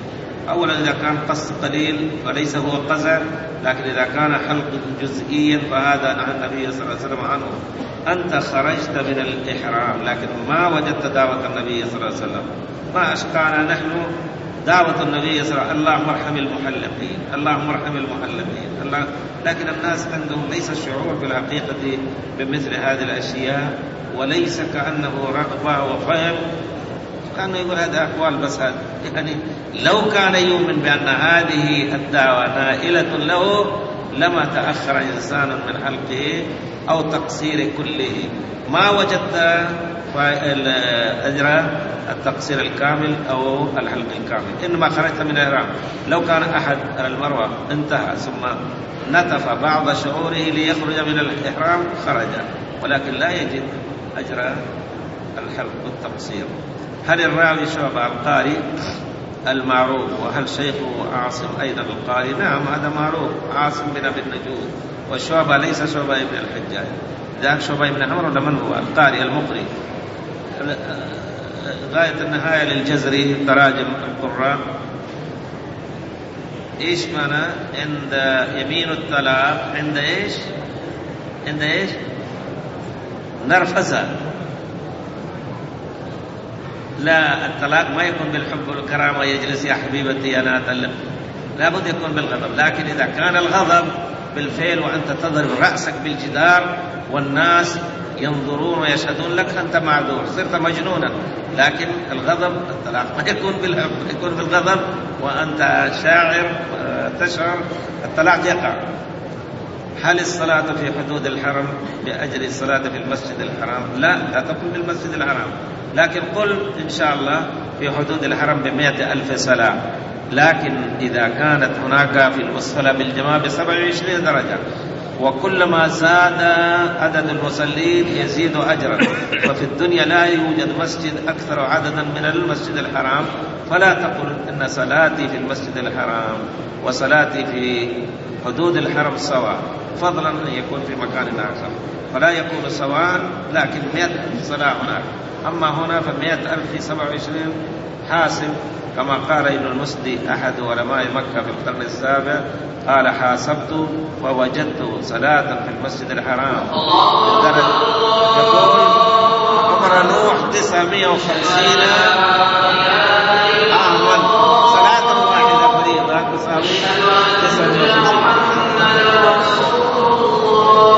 أولا إذا كان قص قليل فليس هو قزع، لكن إذا كان حلق جزئيا فهذا نهى النبي صلى الله عليه وسلم عنه. أنت خرجت من الإحرام لكن ما وجدت دعوة النبي صلى الله عليه وسلم، ما أشقانا نحن دعوة النبي صلى الله عليه وسلم اللهم ارحم المحلقين اللهم ارحم المحلقين الله. لكن الناس عندهم ليس الشعور في الحقيقة بمثل هذه الأشياء، وليس كأنه رغبة وفهم، كانوا يقول هذا أقوال بس. هذا يعني لو كان يؤمن بأن هذه الدعوة نائلة له لما تأخر إنسان من حلقه أو تقصير كله. ما وجدت أجر التقصير الكامل أو الحلق الكامل، إنما خرجت من الإحرام. لو كان أحد المروة انتهى ثم نتف بعض شعوره ليخرج من الإحرام خرج، ولكن لا يجد أجر الحلق والتقصير. هل الراوي شعبة القاري المعروف، وهل شيخه عاصم أيضا القاري؟ نعم هذا معروف، عاصم بن أبي النجود، والشعبة ليس شعبة بن الحجاج، ذاك شعبة بن عمرو ولا من هو القاري المقري. غاية النهاية للجزري تراجم القراء. إيش معنى عند يمين الطلاق؟ عند إيش؟ عند إيش؟ نرفزة. لا، الطلاق ما يكون بالحب والكرامة ويجلس يا حبيبتي أنا أطلق، لابد يكون بالغضب. لكن إذا كان الغضب بالفعل وأنت تضرب رأسك بالجدار والناس ينظرون ويشهدون لك أنت معذور، صرت مجنونا. لكن الغضب الطلاق ما يكون بالحب، يكون بالغضب وأنت شاعر تشعر، الطلاق يقع. هل الصلاة في حدود الحرم بأجر الصلاة في المسجد الحرام؟ لا، لا تقل بالمسجد الحرام، لكن قل إن شاء الله في حدود الحرم بمئة ألف صلاة. لكن إذا كانت هناك في الصلاة بالجماعة بسبع وعشرين درجة، وكلما زاد عدد المصلين يزيد أجرا، ففي الدنيا لا يوجد مسجد أكثر عددا من المسجد الحرام، فلا تقل إن صلاتي في المسجد الحرام وصلاتي في حدود الحرم سواء، فضلا أن يكون في مكان آخر، فلا يكون سواء، لكن مئة ألف صلاة هناك. أما هنا فمئة ألف في سبع وعشرين حاسب، كما قال ابن المسدي أحد علماء مكة في القرن السابع، قال حاسبت ووجدت صلاة في المسجد الحرام يقول عمر نوح تسعمائة وخمسين عاما، صلاة واحدة فريضة تساوي تسعمائة وخمسين.